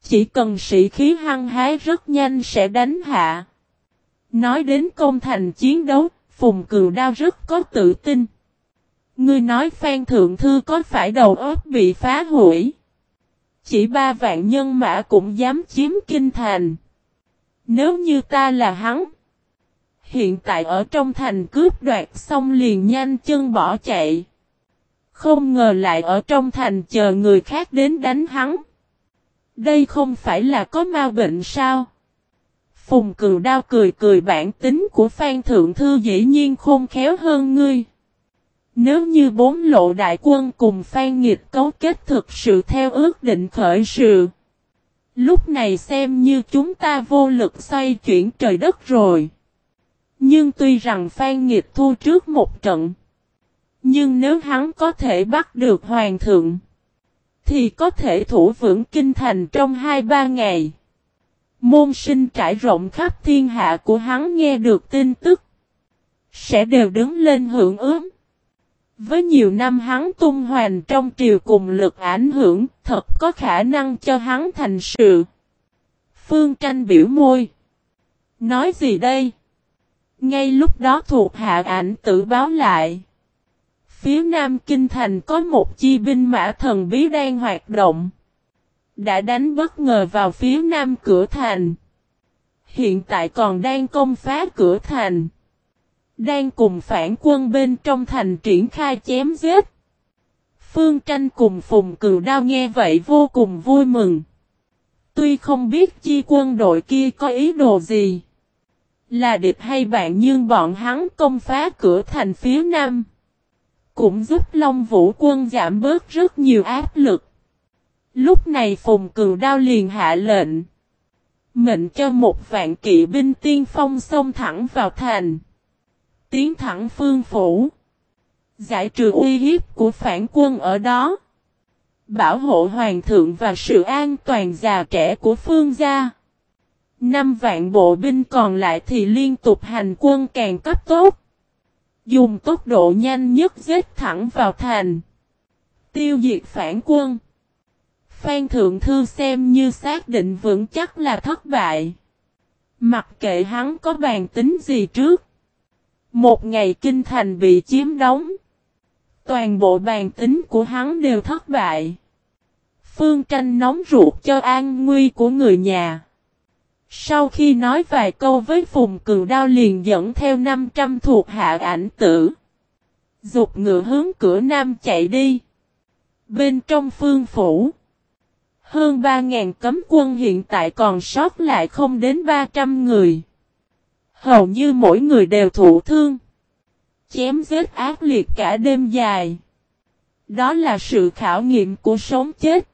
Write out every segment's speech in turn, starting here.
Chỉ cần sĩ khí hăng hái rất nhanh sẽ đánh hạ. Nói đến công thành chiến đấu, Phùng Cừu Đao rất có tự tin. Ngươi nói Phan Thượng Thư có phải đầu óc bị phá hủy? Chỉ 3 vạn nhân mã cũng dám chiếm kinh thành. Nếu như ta là hắn, hiện tại ở trong thành cướp đoạt xong liền nhanh chân bỏ chạy. Không ngờ lại ở trong thành chờ người khác đến đánh hắn. Đây không phải là có ma bệnh sao? Phùng Cừu Đao cười cười, bản tính của Phan Thượng Thư dĩ nhiên khôn khéo hơn ngươi. Nếu như 4 lộ đại quân cùng Phan Nghịch cấu kết thực sự theo ước định khởi sự, lúc này xem như chúng ta vô lực xoay chuyển trời đất rồi. Nhưng tuy rằng Phan Nghịch thua trước một trận, nhưng nếu hắn có thể bắt được Hoàng thượng, thì có thể thủ vững kinh thành trong 2-3 ngày. Môn sinh trải rộng khắp thiên hạ của hắn nghe được tin tức, sẽ đều đứng lên hưởng ứng. Với nhiều năm hắn tung hoành trong triều cùng lực ảnh hưởng, thật có khả năng cho hắn thành sự. Phương Tranh biểu môi. Nói gì đây? Ngay lúc đó thuộc hạ Ảnh Tử báo lại. Phía nam kinh thành có một chi binh mã thần bí đang hoạt động. Đã đánh bất ngờ vào phía nam cửa thành. Hiện tại còn đang công phá cửa thành. Đang cùng phản quân bên trong thành triển khai chém giết. Phương Tranh cùng Phùng Cừu Đao nghe vậy vô cùng vui mừng. Tuy không biết chi quân đội kia có ý đồ gì, là địch hay bạn, nhưng bọn hắn công phá cửa thành phía nam cũng giúp Long Vũ quân giảm bớt rất nhiều áp lực. Lúc này Phùng Cừu Đao liền hạ lệnh, mệnh cho 1 vạn kỵ binh tiên phong xông thẳng vào thành, tiến thẳng Phương phủ, giải trừ uy hiếp của phản quân ở đó, bảo hộ hoàng thượng và sự an toàn già trẻ của Phương gia. 5 vạn bộ binh còn lại thì liên tục hành quân càng cấp tốt, dùng tốc độ nhanh nhất giết thẳng vào thành, tiêu diệt phản quân. Phan Thượng Thư xem như xác định vững chắc là thất bại. Mặc kệ hắn có bàn tính gì trước, một ngày kinh thành bị chiếm đóng, toàn bộ bàn tính của hắn đều thất bại. Phương Tranh nóng ruột cho an nguy của người nhà. Sau khi nói vài câu với Phùng Cừu Đao liền dẫn theo 500 thuộc hạ Ảnh Tử, giục ngựa hướng cửa nam chạy đi. Bên trong Phương phủ, hơn 3.000 cấm quân hiện tại còn sót lại không đến 300 người. Hầu như mỗi người đều thụ thương, chém giết ác liệt cả đêm dài. Đó là sự khảo nghiệm của sống chết.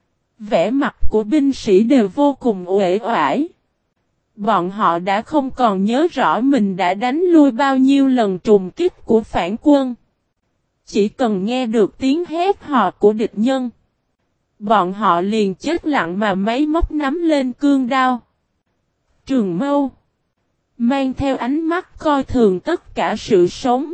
Vẻ mặt của binh sĩ đều vô cùng uể oải. Bọn họ đã không còn nhớ rõ mình đã đánh lui bao nhiêu lần trùng kích của phản quân. Chỉ cần nghe được tiếng hét hò của địch nhân, bọn họ liền chết lặng mà máy móc nắm lên cương đao, trường mâu, mang theo ánh mắt coi thường tất cả sự sống.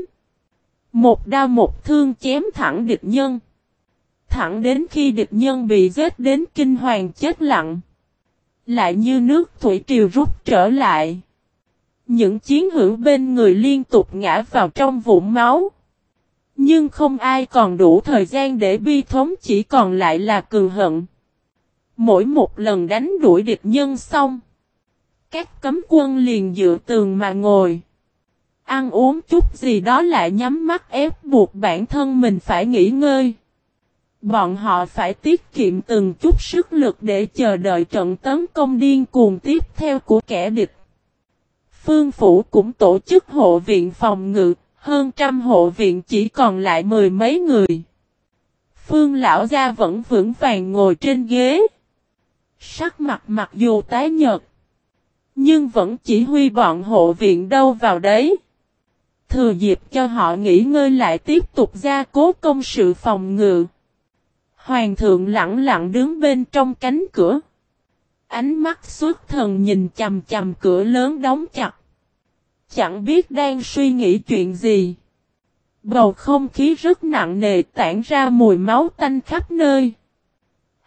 Một đao một thương chém thẳng địch nhân. Thẳng đến khi địch nhân bị giết đến kinh hoàng chết lặng, lại như nước thủy triều rút trở lại. Những chiến hữu bên người liên tục ngã vào trong vũng máu. Nhưng không ai còn đủ thời gian để bi thống, chỉ còn lại là cừu hận. Mỗi một lần đánh đuổi địch nhân xong, các cấm quân liền dựa tường mà ngồi. Ăn uống chút gì đó lại nhắm mắt ép buộc bản thân mình phải nghỉ ngơi. Bọn họ phải tiết kiệm từng chút sức lực để chờ đợi trận tấn công điên cuồng tiếp theo của kẻ địch. Phương phủ cũng tổ chức hộ viện phòng ngự, hơn 100 hộ viện chỉ còn lại 10 mấy người. Phương lão gia vẫn vững vàng ngồi trên ghế. Sắc mặt mặc dù tái nhợt, nhưng vẫn chỉ huy bọn hộ viện đâu vào đấy. Thừa dịp cho họ nghỉ ngơi lại tiếp tục gia cố công sự phòng ngự. Hoàng thượng lặng lặng đứng bên trong cánh cửa. Ánh mắt xuất thần nhìn chằm chằm cửa lớn đóng chặt. Chẳng biết đang suy nghĩ chuyện gì. Bầu không khí rất nặng nề, tản ra mùi máu tanh khắp nơi.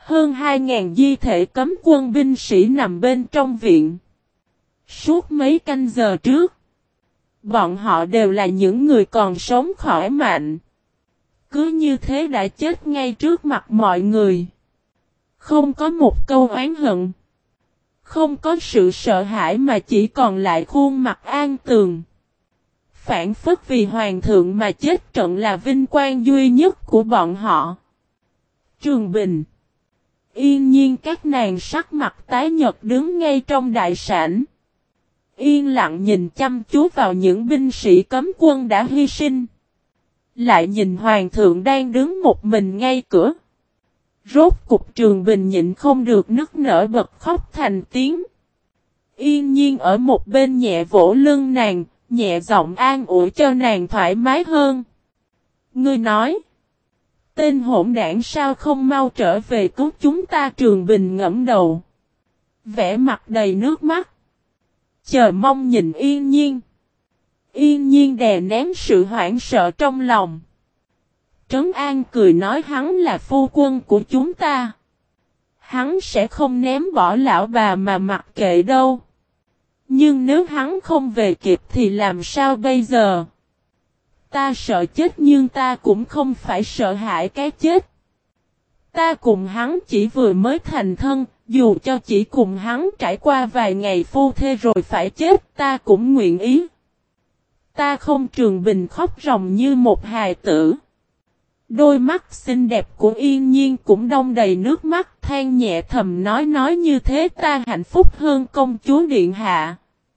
Hơn 2.000 di thể cấm quân binh sĩ nằm bên trong viện. Suốt mấy canh giờ trước, bọn họ đều là những người còn sống khỏe mạnh. Cứ như thế đã chết ngay trước mặt mọi người. Không có một câu oán hận. Không có sự sợ hãi mà chỉ còn lại khuôn mặt an tường. Phản phất vì hoàng thượng mà chết trận là vinh quang duy nhất của bọn họ. Trường Bình, Yên Nhiên các nàng sắc mặt tái nhợt đứng ngay trong đại sảnh. Yên lặng nhìn chăm chú vào những binh sĩ cấm quân đã hy sinh. Lại nhìn hoàng thượng đang đứng một mình ngay cửa. Rốt cục Trường Bình nhịn không được nức nở bật khóc thành tiếng. Yên Nhiên ở một bên nhẹ vỗ lưng nàng, nhẹ giọng an ủi cho nàng thoải mái hơn. Ngươi nói, tên hỗn đảng sao không mau trở về cứu chúng ta? Trường Bình ngẫm đầu, vẻ mặt đầy nước mắt, chờ mong nhìn Yên Nhiên. Yên Nhiên đè nén sự hoảng sợ trong lòng. Trấn An cười nói hắn là phu quân của chúng ta. Hắn sẽ không ném bỏ lão bà mà mặc kệ đâu. Nhưng nếu hắn không về kịp thì làm sao bây giờ? Ta sợ chết nhưng ta cũng không phải sợ hãi cái chết. Ta cùng hắn chỉ vừa mới thành thân, dù cho chỉ cùng hắn trải qua vài ngày phu thê rồi phải chết ta cũng nguyện ý. Ta không. Trường Bình khóc ròng như một hài tử. Đôi mắt xinh đẹp của Yên Nhiên cũng đong đầy nước mắt, than nhẹ thầm nói như thế ta hạnh phúc hơn công chúa điện hạ.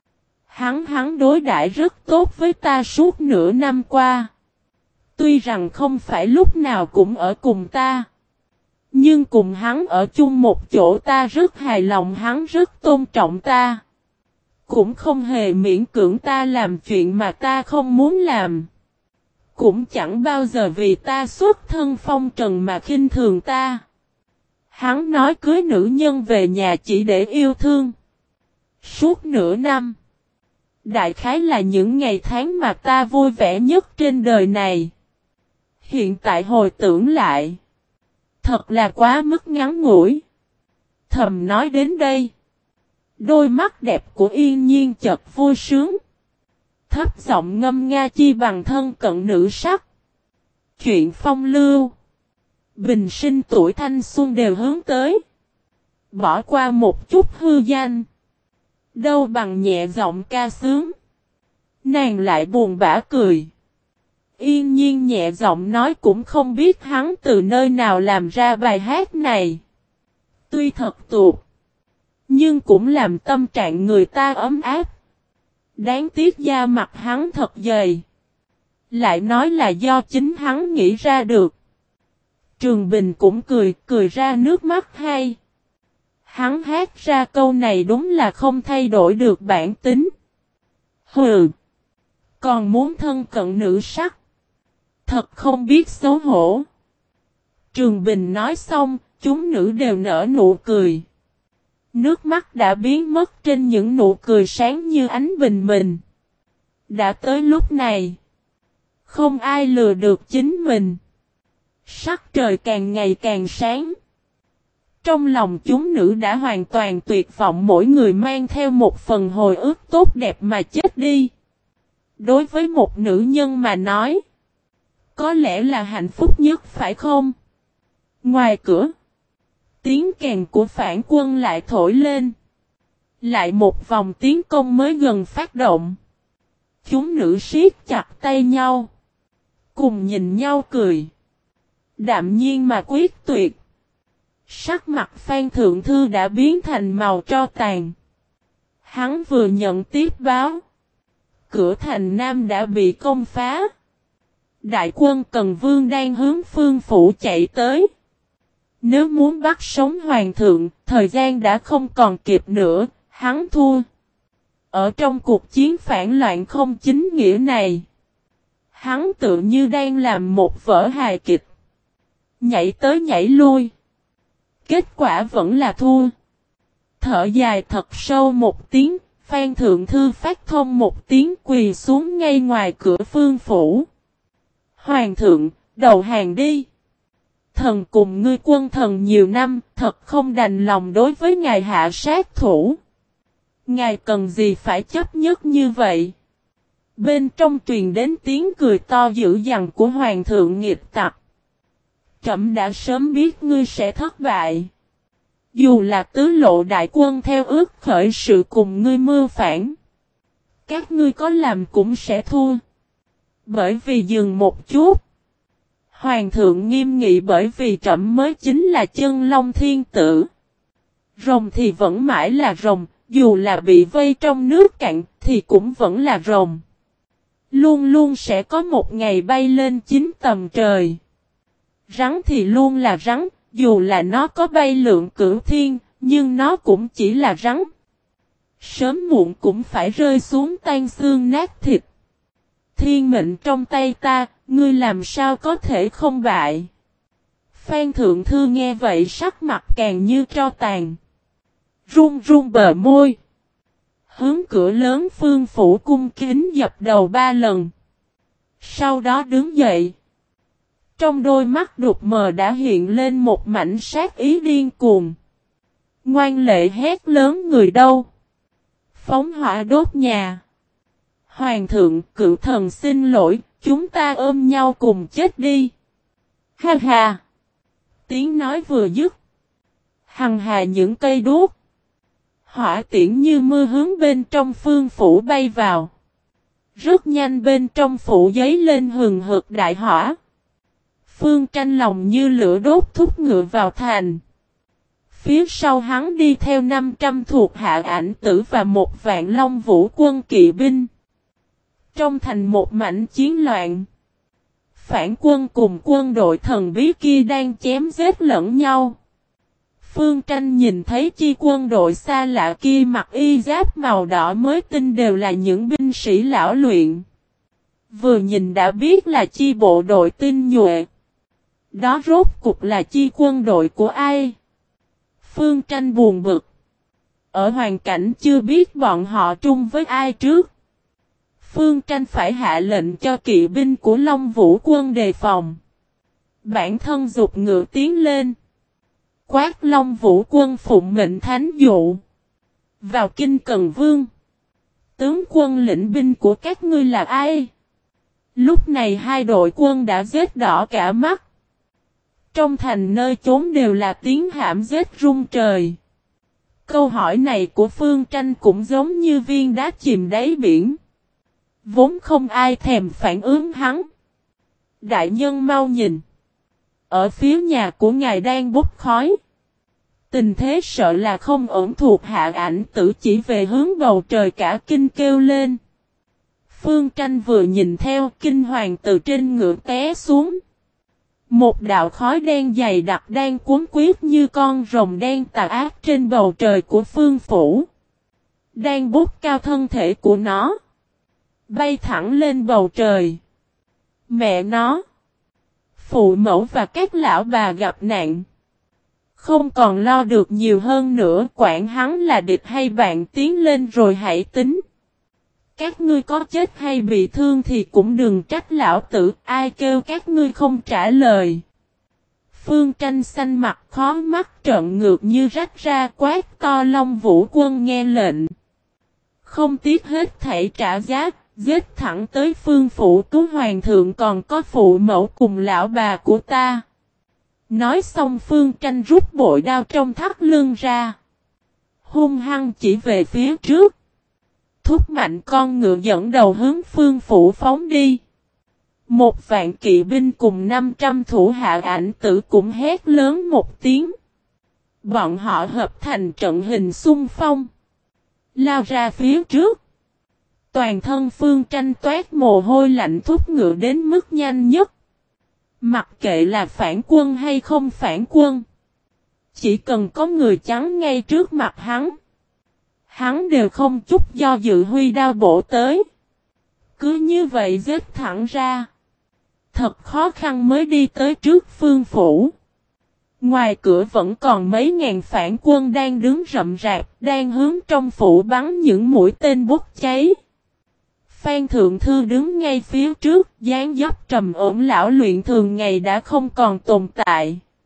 Hắn đối đãi rất tốt với ta suốt nửa năm qua. Tuy rằng không phải lúc nào cũng ở cùng ta, nhưng cùng hắn ở chung một chỗ ta rất hài lòng, hắn rất tôn trọng ta. Cũng không hề miễn cưỡng ta làm chuyện mà ta không muốn làm. Cũng chẳng bao giờ vì ta xuất thân phong trần mà khinh thường ta. Hắn nói cưới nữ nhân về nhà chỉ để yêu thương. Suốt nửa năm, đại khái là những ngày tháng mà ta vui vẻ nhất trên đời này. Hiện tại hồi tưởng lại, thật là quá mức ngắn ngủi. Thầm nói đến đây, đôi mắt đẹp của Yên Nhiên chợt vui sướng. Thấp giọng ngâm nga chi bằng thân cận nữ sắc. Chuyện phong lưu, bình sinh tuổi thanh xuân đều hướng tới. Bỏ qua một chút hư danh, đâu bằng nhẹ giọng ca sướng. Nàng lại buồn bã cười. Yên Nhiên nhẹ giọng nói cũng không biết hắn từ nơi nào làm ra bài hát này. Tuy thật tuột, nhưng cũng làm tâm trạng người ta ấm áp. Đáng tiếc da mặt hắn thật dày. Lại nói là do chính hắn nghĩ ra được. Trường Bình cũng cười ra nước mắt hay. Hắn hát ra câu này đúng là không thay đổi được bản tính. Hừ, còn muốn thân cận nữ sắc. Thật không biết xấu hổ. Trường Bình nói xong, chúng nữ đều nở nụ cười. Nước mắt đã biến mất trên những nụ cười sáng như ánh bình minh. Đã tới lúc này, không ai lừa được chính mình. Sắc trời càng ngày càng sáng. Trong lòng chúng nữ đã hoàn toàn tuyệt vọng, mỗi người mang theo một phần hồi ức tốt đẹp mà chết đi. Đối với một nữ nhân mà nói, có lẽ là hạnh phúc nhất phải không? Ngoài cửa, tiếng kèn của phản quân lại thổi lên. Lại một vòng tiến công mới gần phát động. Chúng nữ siết chặt tay nhau, cùng nhìn nhau cười. Đạm nhiên mà quyết tuyệt. Sắc mặt Phan Thượng Thư đã biến thành màu tro tàn. Hắn vừa nhận tiếp báo, cửa thành Nam đã bị công phá. Đại quân Cần Vương đang hướng Phương Phủ chạy tới. Nếu muốn bắt sống hoàng thượng, thời gian đã không còn kịp nữa, hắn thua. Ở trong cuộc chiến phản loạn không chính nghĩa này, hắn tự như đang làm một vở hài kịch. Nhảy tới nhảy lui. Kết quả vẫn là thua. Thở dài thật sâu một tiếng, Phan Thượng Thư phát thông một tiếng quỳ xuống ngay ngoài cửa Phương Phủ. Hoàng thượng, đầu hàng đi. thần cùng ngươi quân thần nhiều năm, thật không đành lòng đối với ngài hạ sát thủ. Ngài cần gì phải chấp nhất như vậy? Bên trong truyền đến tiếng cười to dữ dằn của hoàng thượng nghịch tặc. Trẫm đã sớm biết ngươi sẽ thất bại. Dù là tứ lộ đại quân theo ước khởi sự cùng ngươi mưu phản, các ngươi có làm cũng sẽ thua. Bởi vì dừng một chút. Hoàng thượng nghiêm nghị, bởi vì trẫm mới chính là chân long thiên tử. Rồng thì vẫn mãi là rồng, dù là bị vây trong nước cạn thì cũng vẫn là rồng. Luôn luôn sẽ có một ngày bay lên 9 tầng trời. Rắn thì luôn là rắn, dù là nó có bay lượn cửu thiên, nhưng nó cũng chỉ là rắn. Sớm muộn cũng phải rơi xuống tan xương nát thịt. Thiên mệnh trong tay ta, ngươi làm sao có thể không bại? Phan Thượng Thư nghe vậy sắc mặt càng như tro tàn. Run run bờ môi. Hướng cửa lớn Phương phủ cung kính dập đầu 3 lần. Sau đó đứng dậy. Trong đôi mắt đục mờ đã hiện lên một mảnh sát ý điên cuồng. Ngoan lệ hét lớn, người đâu? Phóng hỏa đốt nhà. Hoàng thượng, cựu thần xin lỗi, chúng ta ôm nhau cùng chết đi. Ha ha. Tiếng nói vừa dứt. Hằng hà những cây đuốc. Hỏa tiễn như mưa hướng bên trong Phương phủ bay vào. Rất nhanh bên trong phủ giấy lên hừng hực đại hỏa. Phương Tranh lòng như lửa đốt thúc ngựa vào thành. Phía sau hắn đi theo 500 thuộc hạ Ảnh Tử và 1 vạn Long Vũ quân kỵ binh. Trong thành một mảnh chiến loạn. Phản quân cùng quân đội thần bí kia đang chém giết lẫn nhau. Phương Tranh nhìn thấy chi quân đội xa lạ kia mặc y giáp màu đỏ mới tinh đều là những binh sĩ lão luyện. Vừa nhìn đã biết là chi bộ đội tinh nhuệ. Đó rốt cục là chi quân đội của ai? Phương Tranh buồn bực. Ở hoàn cảnh chưa biết bọn họ trung với ai trước. Phương Tranh phải hạ lệnh cho kỵ binh của Long Vũ quân đề phòng. Bản thân dục ngựa tiến lên. Quát Long Vũ quân phụng mệnh thánh dụ. Vào kinh Cần Vương. Tướng quân lĩnh binh của các ngươi là ai? Lúc này hai đội quân đã giết đỏ cả mắt. Trong thành nơi chốn đều là tiếng hãm giết rung trời. Câu hỏi này của Phương Tranh cũng giống như viên đá chìm đáy biển. Vốn không ai thèm phản ứng hắn. Đại nhân mau nhìn. Ở phía nhà của ngài đang bốc khói. Tình thế sợ là không ổn, thuộc hạ Ảnh Tử chỉ về hướng bầu trời cả kinh kêu lên. Phương Tranh vừa nhìn theo, kinh hoàng từ trên ngựa té xuống. Một đạo khói đen dày đặc đang cuốn quýt như con rồng đen tà ác trên bầu trời của Phương phủ. Đang bốc cao thân thể của nó. Bay thẳng lên bầu trời. Mẹ nó. Phụ mẫu và các lão bà gặp nạn. Không còn lo được nhiều hơn nữa, quản hắn là địch hay bạn, tiến lên rồi hãy tính. Các ngươi có chết hay bị thương thì cũng đừng trách lão tử, ai kêu các ngươi không trả lời. Phương Tranh xanh mặt khó mắt trợn ngược như rách ra, quát to Long Vũ quân nghe lệnh. Không tiếc hết thảy trả giá, giết thẳng tới Phương phủ cứu hoàng thượng còn có phụ mẫu cùng lão bà của ta. Nói xong Phương Tranh rút bội đao trong thắt lưng ra. Hung hăng chỉ về phía trước. Thúc mạnh con ngựa dẫn đầu hướng Phương phủ phóng đi. 1 vạn kỵ binh cùng 500 thủ hạ Ảnh Tử cũng hét lớn một tiếng. Bọn họ hợp thành trận hình xung phong. Lao ra phía trước. Toàn thân Phương Tranh toát mồ hôi lạnh, thúc ngựa đến mức nhanh nhất. Mặc kệ là phản quân hay không phản quân. Chỉ cần có người chắn ngay trước mặt hắn đều không chút do dự huy đao bổ tới. Cứ như vậy giết thẳng ra. Thật khó khăn mới đi tới trước Phương phủ. Ngoài cửa vẫn còn mấy ngàn phản quân đang đứng rậm rạp, đang hướng trong phủ bắn những mũi tên bốc cháy. Phan Thượng Thư đứng ngay phía trước, dáng dấp trầm ổn lão luyện thường ngày đã không còn tồn tại.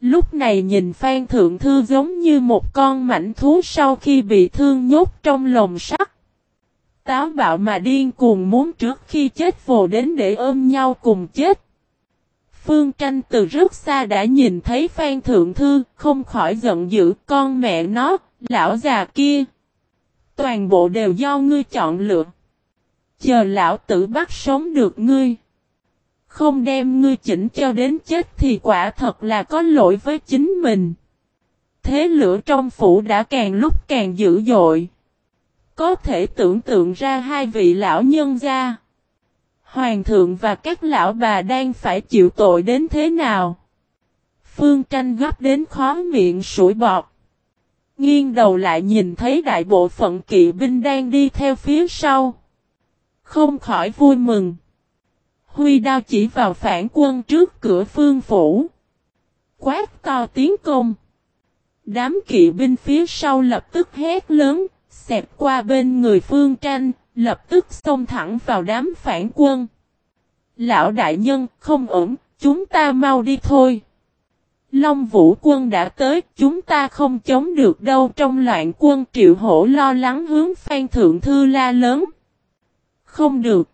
Lúc này nhìn Phan Thượng Thư giống như một con mãnh thú sau khi bị thương nhốt trong lồng sắt. Táo bạo mà điên cuồng muốn trước khi chết vồ đến để ôm nhau cùng chết. Phương Tranh từ rất xa đã nhìn thấy Phan Thượng Thư, không khỏi giận dữ, con mẹ nó, lão già kia. Toàn bộ đều do ngươi chọn lựa. Chờ lão tử bắt sống được ngươi. Không đem ngươi chỉnh cho đến chết thì quả thật là có lỗi với chính mình. Thế lửa trong phủ đã càng lúc càng dữ dội. Có thể tưởng tượng ra hai vị lão nhân gia. Hoàng thượng và các lão bà đang phải chịu tội đến thế nào. Phương Tranh gấp đến khó miệng sủi bọt. Nghiêng đầu lại nhìn thấy đại bộ phận kỵ binh đang đi theo phía sau. Không khỏi vui mừng. Huy đao chỉ vào phản quân trước cửa Phương phủ. Quát to tiến công. Đám kỵ binh phía sau lập tức hét lớn, xẹp qua bên người Phương Tranh, lập tức xông thẳng vào đám phản quân. Lão đại nhân, không ổn, chúng ta mau đi thôi. Long Vũ quân đã tới, chúng ta không chống được đâu. Trong loạn quân Triệu Hổ lo lắng hướng Phan Thượng Thư la lớn. Không được.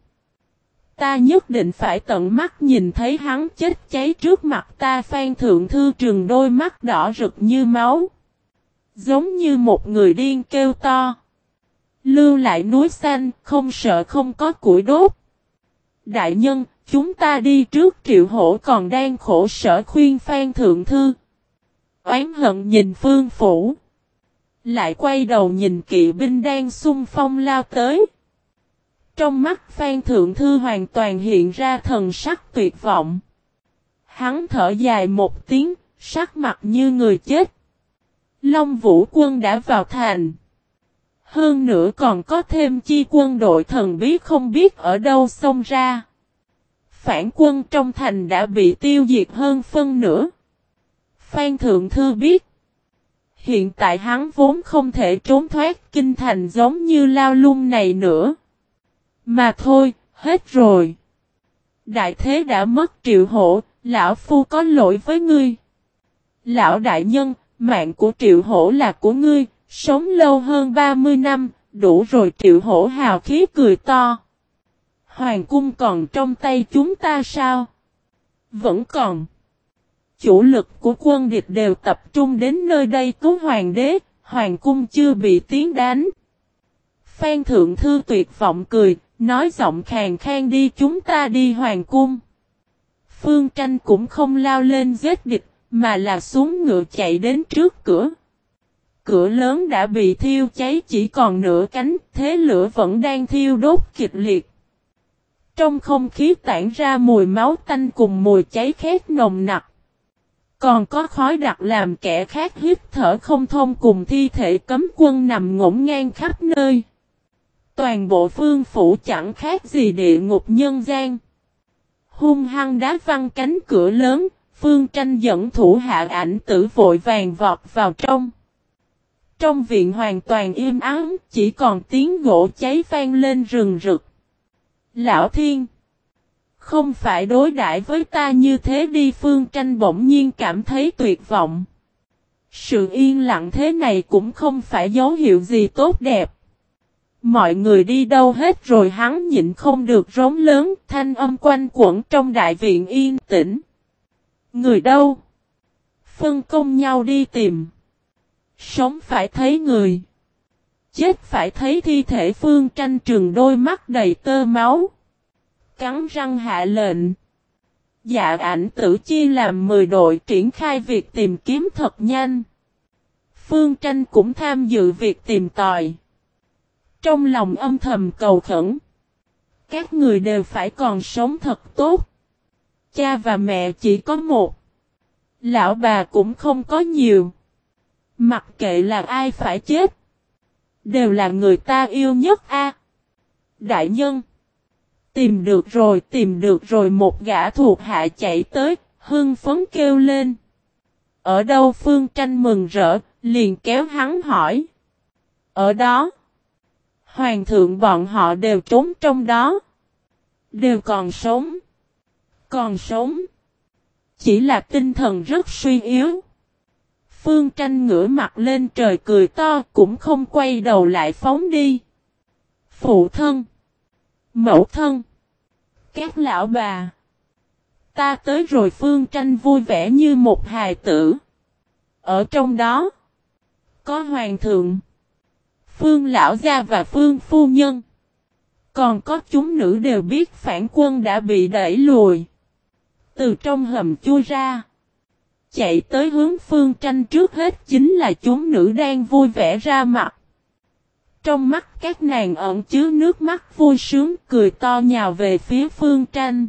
Ta nhất định phải tận mắt nhìn thấy hắn chết cháy trước mặt ta. Phan Thượng Thư trừng đôi mắt đỏ rực như máu. Giống như một người điên kêu to. Lưu lại núi xanh, không sợ không có củi đốt. Đại nhân, chúng ta đi trước. Triệu Hổ còn đang khổ sở khuyên Phan Thượng Thư. Oán hận nhìn Phương phủ. Lại quay đầu nhìn kỵ binh đang xung phong lao tới. Trong mắt Phan Thượng Thư hoàn toàn hiện ra thần sắc tuyệt vọng. Hắn thở dài một tiếng, sắc mặt như người chết. Long Vũ quân đã vào thành. Hơn nữa còn có thêm chi quân đội thần bí không biết ở đâu xông ra. Phản quân trong thành đã bị tiêu diệt hơn phân nửa. Phan Thượng Thư biết. Hiện tại hắn vốn không thể trốn thoát kinh thành giống như lao lung này nữa. Mà thôi, hết rồi. Đại thế đã mất. Triệu Hổ, lão phu có lỗi với ngươi. Lão đại nhân, mạng của Triệu Hổ là của ngươi, sống lâu hơn 30 năm, đủ rồi. Triệu Hổ hào khí cười to. Hoàng cung còn trong tay chúng ta sao? Vẫn còn. Chủ lực của quân địch đều tập trung đến nơi đây cứu hoàng đế, hoàng cung chưa bị tiến đánh. Phan Thượng Thư tuyệt vọng cười, nói giọng khàn khàn đi, chúng ta đi hoàng cung. Phương Tranh cũng không lao lên giết địch, mà là xuống ngựa chạy đến trước cửa. Cửa lớn đã bị thiêu cháy chỉ còn nửa cánh, thế lửa vẫn đang thiêu đốt kịch liệt. Trong không khí tản ra mùi máu tanh cùng mùi cháy khét nồng nặc. Còn có khói đặc làm kẻ khác hít thở không thông cùng thi thể cấm quân nằm ngổn ngang khắp nơi. Toàn bộ Phương phủ chẳng khác gì địa ngục nhân gian. Hung hăng đá văng cánh cửa lớn, Phương Tranh dẫn thủ hạ Ảnh Tử vội vàng vọt vào trong. Trong viện hoàn toàn im ắng, chỉ còn tiếng gỗ cháy vang lên rừng rực. Lão Thiên! Không phải đối đãi với ta như thế đi. Phương Tranh bỗng nhiên cảm thấy tuyệt vọng. Sự yên lặng thế này cũng không phải dấu hiệu gì tốt đẹp. Mọi người đi đâu hết rồi? Hắn nhịn không được rống lớn, thanh âm quanh quẩn trong đại viện yên tĩnh. Người đâu? Phân công nhau đi tìm. Sống phải thấy người. Chết phải thấy thi thể. Phương Tranh trừng đôi mắt đầy tơ máu. Cắn răng hạ lệnh. Dạ Ảnh Tử chia làm 10 đội triển khai việc tìm kiếm thật nhanh. Phương Tranh cũng tham dự việc tìm tòi. Trong lòng âm thầm cầu khẩn. Các người đều phải còn sống thật tốt. Cha và mẹ chỉ có một. Lão bà cũng không có nhiều. Mặc kệ là ai phải chết. Đều là người ta yêu nhất a. Đại nhân. Tìm được rồi. Một gã thuộc hạ chạy tới, hưng phấn kêu lên. Ở đâu? Phương Tranh mừng rỡ, liền kéo hắn hỏi. Ở đó. Hoàng thượng bọn họ đều trốn trong đó. Đều còn sống. Còn sống. chỉ là tinh thần rất suy yếu. Phương Tranh ngửa mặt lên trời cười to cũng không quay đầu lại phóng đi. Phụ thân, mẫu thân, các lão bà, ta tới rồi. Phương Tranh vui vẻ như một hài tử. Ở trong đó, có hoàng thượng, Phương lão gia và Phương phu nhân. Còn có chúng nữ đều biết phản quân đã bị đẩy lùi. Từ trong hầm chui ra, chạy tới hướng Phương Tranh trước hết chính là chúng nữ đang vui vẻ ra mặt. Trong mắt các nàng ẩn chứa nước mắt vui sướng cười to nhào về phía Phương Tranh.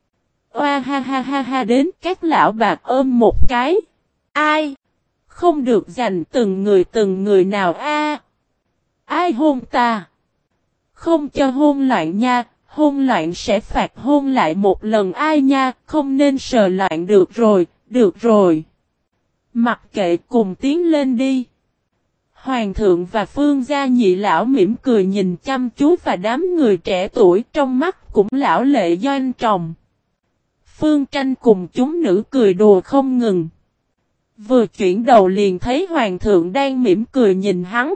Oa ha ha ha ha đến các lão bạc ôm một cái. Ai? Không được giành từng người nào a? Ai hôn ta? Không cho hôn loạn nha, hôn loạn sẽ phạt hôn lại một lần ai nha, không nên sờ loạn được rồi. Mặc kệ cùng tiến lên đi. Hoàng thượng và Phương gia nhị lão mỉm cười nhìn chăm chú và đám người trẻ tuổi trong mắt cũng lão lệ doanh trọng. Phương Tranh cùng chúng nữ cười đùa không ngừng. Vừa chuyển đầu liền thấy hoàng thượng đang mỉm cười nhìn hắn.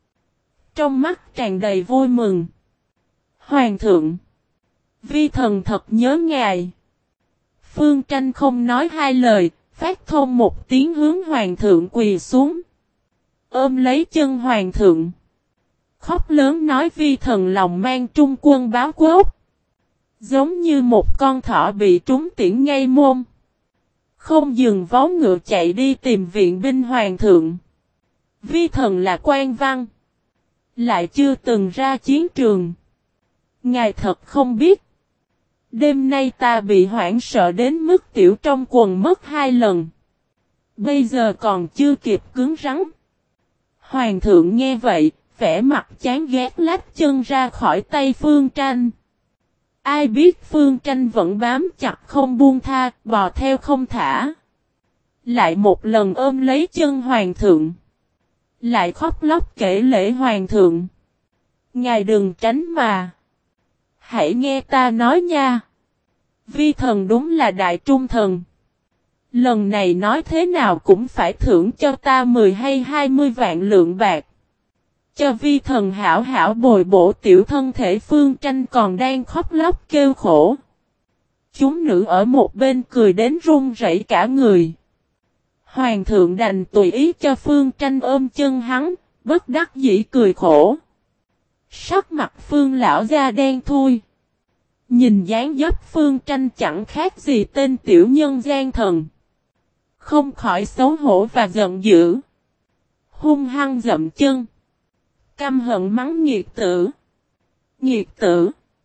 Trong mắt tràn đầy vui mừng. Hoàng thượng, vi thần thật nhớ ngài. Phương Tranh không nói hai lời, phát thông một tiếng hướng hoàng thượng quỳ xuống. Ôm lấy chân hoàng thượng. Khóc lớn nói vi thần lòng mang trung quân báo quốc. Giống như một con thỏ bị trúng tiễn ngay môn. Không dừng vó ngựa chạy đi tìm viện binh hoàng thượng. Vi thần là quan văn. Lại chưa từng ra chiến trường. Ngài thật không biết. Đêm nay ta bị hoảng sợ đến mức tiểu trong quần mất 2 lần. Bây giờ còn chưa kịp cứng rắn. Hoàng thượng nghe vậy, vẻ mặt chán ghét lách chân ra khỏi tay Phương Tranh. Ai biết Phương Tranh vẫn bám chặt không buông tha, bò theo không thả. Lại một lần ôm lấy chân hoàng thượng. Lại khóc lóc kể lễ hoàng thượng. Ngài đừng tránh mà. Hãy nghe ta nói nha. Vi thần đúng là đại trung thần. Lần này nói thế nào cũng phải thưởng cho ta 10 hay 20 vạn lượng bạc. Cho vi thần hảo hảo bồi bổ tiểu thân thể. Phương Tranh còn đang khóc lóc kêu khổ. Chúng nữ ở một bên cười đến run rẩy cả người. Hoàng thượng đành tùy ý cho Phương Tranh ôm chân hắn, bất đắc dĩ cười khổ. Sắc mặt Phương lão gia đen thui. Nhìn dáng dấp Phương Tranh chẳng khác gì tên tiểu nhân gian thần. Không khỏi xấu hổ và giận dữ. Hung hăng dậm chân. Căm hận mắng nghiệt tử. Nghiệt tử.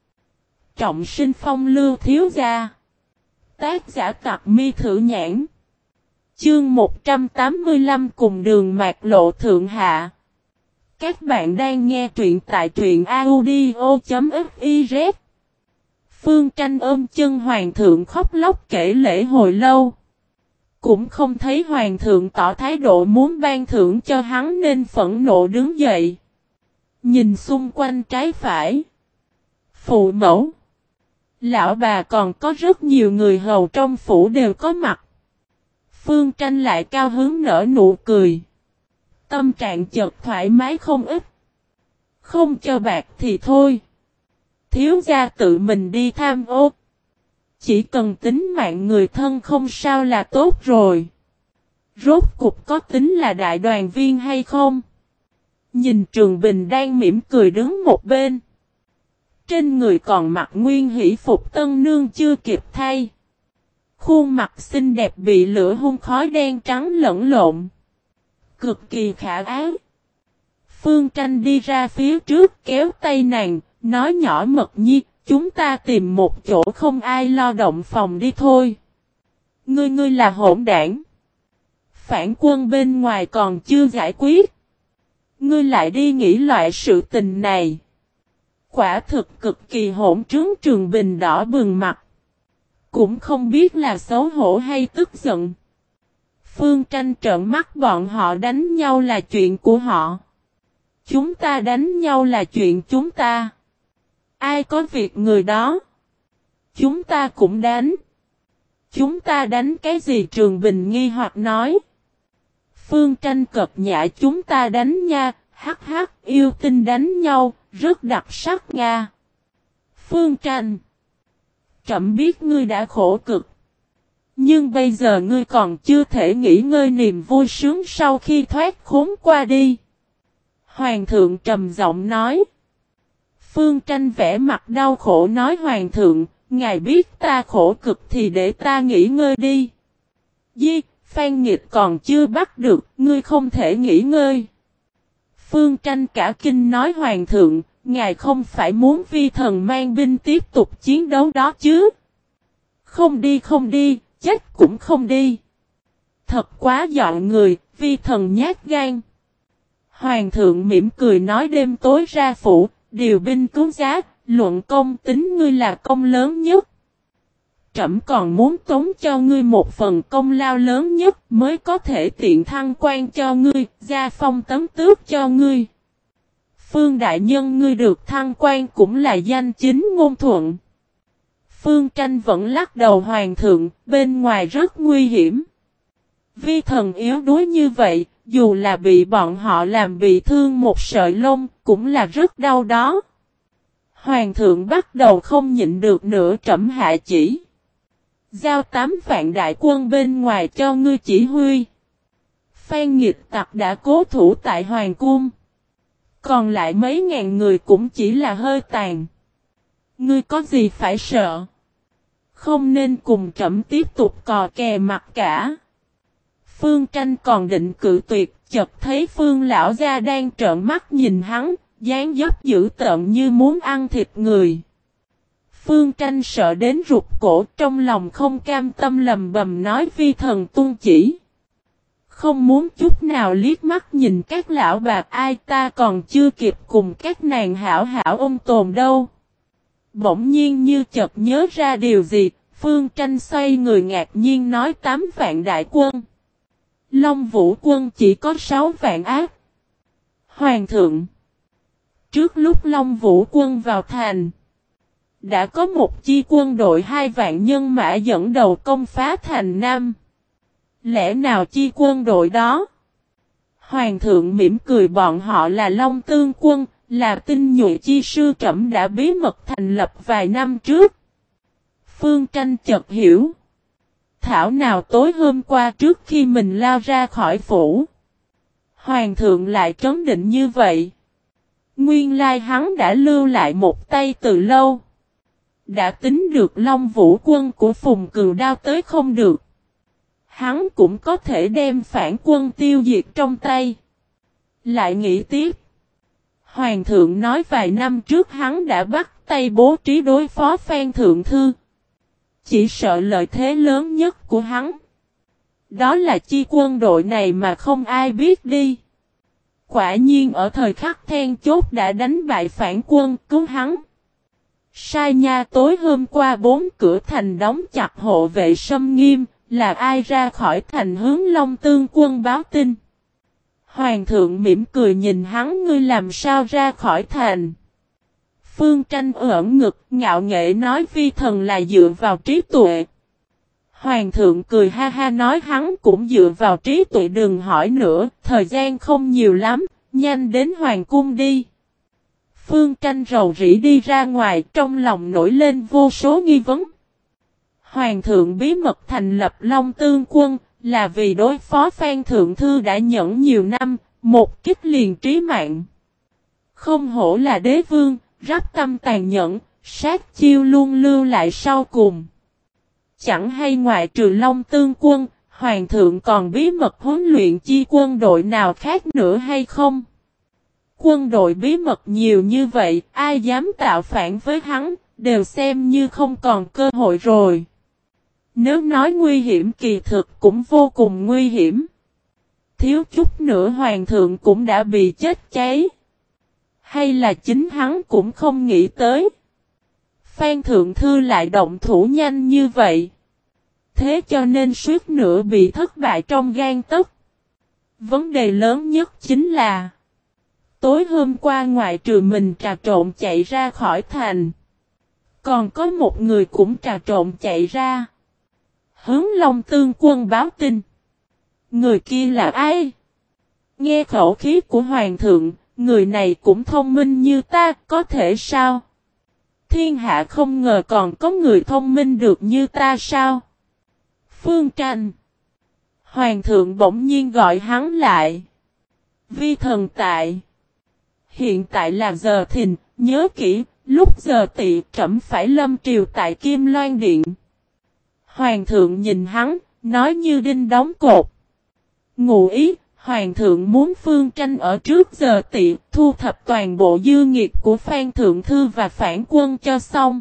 Trọng sinh phong lưu thiếu gia. Tác giả Tặc Mi Thử Nhãn. Chương 185 cùng đường mạc lộ thượng hạ. Các bạn đang nghe truyện tại truyện audio.fiz. Phương Tranh ôm chân hoàng thượng khóc lóc kể lễ hồi lâu. Cũng không thấy hoàng thượng tỏ thái độ muốn ban thưởng cho hắn nên phẫn nộ đứng dậy. Nhìn xung quanh trái phải. Phụ mẫu. Lão bà còn có rất nhiều người hầu trong phủ đều có mặt. Phương Tranh lại cao hứng nở nụ cười. Tâm trạng chợt thoải mái không ít. Không cho bạc thì thôi. Thiếu gia tự mình đi tham ô. Chỉ cần tính mạng người thân không sao là tốt rồi. Rốt cục có tính là đại đoàn viên hay không? Nhìn Trường Bình đang mỉm cười đứng một bên. Trên người còn mặc nguyên hỷ phục tân nương chưa kịp thay. Khuôn mặt xinh đẹp bị lửa hun khói đen trắng lẫn lộn. Cực kỳ khả ái. Phương Tranh đi ra phía trước kéo tay nàng, nói nhỏ Mật Nhi, chúng ta tìm một chỗ không ai lo động phòng đi thôi. Ngươi là hỗn đảng. Phản quân bên ngoài còn chưa giải quyết. Ngươi lại đi nghĩ loại sự tình này. Quả thực cực kỳ hỗn trướng. Trường Bình đỏ bừng mặt. Cũng không biết là xấu hổ hay tức giận. Phương Tranh trợn mắt bọn họ đánh nhau là chuyện của họ. Chúng ta đánh nhau là chuyện chúng ta. Ai có việc người đó. Chúng ta cũng đánh. chúng ta đánh cái gì? Trường Bình nghi hoặc nói. Phương Tranh cợt nhã, chúng ta đánh nha, hắc hắc, yêu tinh đánh nhau, rất đặc sắc nha. Phương Tranh, trẫm biết ngươi đã khổ cực. Nhưng bây giờ ngươi còn chưa thể nghỉ ngơi niềm vui sướng sau khi thoát khốn qua đi. Hoàng thượng trầm giọng nói. Phương Tranh vẻ mặt đau khổ nói, Hoàng thượng, ngài biết ta khổ cực thì để ta nghỉ ngơi đi. Phan Nghịch còn chưa bắt được, ngươi không thể nghỉ ngơi. Phương Tranh cả kinh nói, Hoàng thượng, ngài không phải muốn vi thần mang binh tiếp tục chiến đấu đó chứ? Không đi, chết cũng không đi. Thật quá dọn người, vi thần nhát gan. Hoàng thượng mỉm cười nói, đêm tối ra phủ, điều binh cứu giá, luận công tính ngươi là công lớn nhất. Trẫm còn muốn tống cho ngươi một phần công lao lớn nhất mới có thể tiện thăng quan cho ngươi, gia phong tấn tước cho ngươi. Phương đại nhân, ngươi được thăng quan cũng là danh chính ngôn thuận. Phương Tranh vẫn lắc đầu, Hoàng thượng, bên ngoài rất nguy hiểm. Vi thần yếu đuối như vậy, dù là bị bọn họ làm bị thương một sợi lông, cũng là rất đau đó. Hoàng thượng bắt đầu không nhịn được nữa, trẫm hạ chỉ. Giao 8 vạn đại quân bên ngoài cho ngươi chỉ huy. Phan Nghịch tặc đã cố thủ tại Hoàng cung. Còn lại mấy ngàn người cũng chỉ là hơi tàn. Ngươi có gì phải sợ? Không nên cùng trẫm tiếp tục cò kè mặt cả. Phương Tranh còn định cự tuyệt, chợt thấy Phương lão gia đang trợn mắt nhìn hắn, dáng dấp dữ tợn như muốn ăn thịt người. Phương Tranh sợ đến rụt cổ, trong lòng không cam tâm lầm bầm nói, vi thần tuân chỉ. Không muốn chút nào liếc mắt nhìn các lão bạc, ai ta còn chưa kịp cùng các nàng hảo hảo ôn tồn đâu. Bỗng nhiên như chợt nhớ ra điều gì, Phương Tranh xoay người ngạc nhiên nói, 8 vạn đại quân. Long Vũ quân chỉ có 6 vạn ác. Hoàng thượng, trước lúc Long Vũ quân vào thành, đã có một chi quân đội 2 vạn nhân mã dẫn đầu công phá thành Nam. Lẽ nào chi quân đội đó? Hoàng thượng mỉm cười, bọn họ là Long Tương quân, là tinh nhuệ chi sư trẫm đã bí mật thành lập vài năm trước. Phương Tranh chợt hiểu. Thảo nào tối hôm qua trước khi mình lao ra khỏi phủ, Hoàng thượng lại trấn định như vậy. Nguyên lai hắn đã lưu lại một tay từ lâu. Đã tính được Long Vũ quân của Phùng Cừu Đao tới không được, hắn cũng có thể đem phản quân tiêu diệt trong tay. Lại nghĩ tiếp. Hoàng thượng nói vài năm trước hắn đã bắt tay bố trí đối phó Phan Thượng Thư. Chỉ sợ lợi thế lớn nhất của hắn, đó là chi quân đội này mà không ai biết đi. Quả nhiên ở thời khắc then chốt đã đánh bại phản quân, cứu hắn. Sai nha, tối hôm qua 4 cửa thành đóng chặt, hộ vệ xâm nghiêm, là ai ra khỏi thành hướng Long Tương quân báo tin? Hoàng thượng mỉm cười nhìn hắn, ngươi làm sao ra khỏi thành? Phương Tranh ưỡn ngực, ngạo nghễ nói, vi thần là dựa vào trí tuệ. Hoàng thượng cười ha ha nói, hắn cũng dựa vào trí tuệ, đừng hỏi nữa, thời gian không nhiều lắm, nhanh đến hoàng cung đi. Phương Tranh rầu rĩ đi ra ngoài, trong lòng nổi lên vô số nghi vấn. Hoàng thượng bí mật thành lập Long Tương quân, là vì đối phó Phan Thượng Thư đã nhẫn nhiều năm, một kích liền trí mạng. Không hổ là đế vương, rắp tâm tàn nhẫn, sát chiêu luôn lưu lại sau cùng. Chẳng hay ngoại trừ Long Tương quân, Hoàng thượng còn bí mật huấn luyện chi quân đội nào khác nữa hay không? Quân đội bí mật nhiều như vậy, ai dám tạo phản với hắn, đều xem như không còn cơ hội rồi. Nếu nói nguy hiểm, kỳ thực cũng vô cùng nguy hiểm. Thiếu chút nữa hoàng thượng cũng đã bị chết cháy. Hay là chính hắn cũng không nghĩ tới. Phan Thượng Thư lại động thủ nhanh như vậy. Thế cho nên suýt nữa bị thất bại trong gang tấc. Vấn đề lớn nhất chính là tối hôm qua ngoại trừ mình trà trộn chạy ra khỏi thành, còn có một người cũng trà trộn chạy ra. Hướng Long Tương Quân báo tin. Người kia là ai? Nghe khẩu khí của hoàng thượng, người này cũng thông minh như ta, có thể sao? Thiên hạ không ngờ còn có người thông minh được như ta sao? Phương Tranh. Hoàng thượng bỗng nhiên gọi hắn lại. Vi thần tại. Hiện tại là giờ thìn, nhớ kỹ, lúc giờ tỵ trẫm phải lâm triều tại Kim Loan Điện. Hoàng thượng nhìn hắn, nói như đinh đóng cột. Ngụ ý, hoàng thượng muốn Phương Tranh ở trước giờ tỵ, thu thập toàn bộ dư nghiệt của Phan Thượng Thư và phản quân cho xong.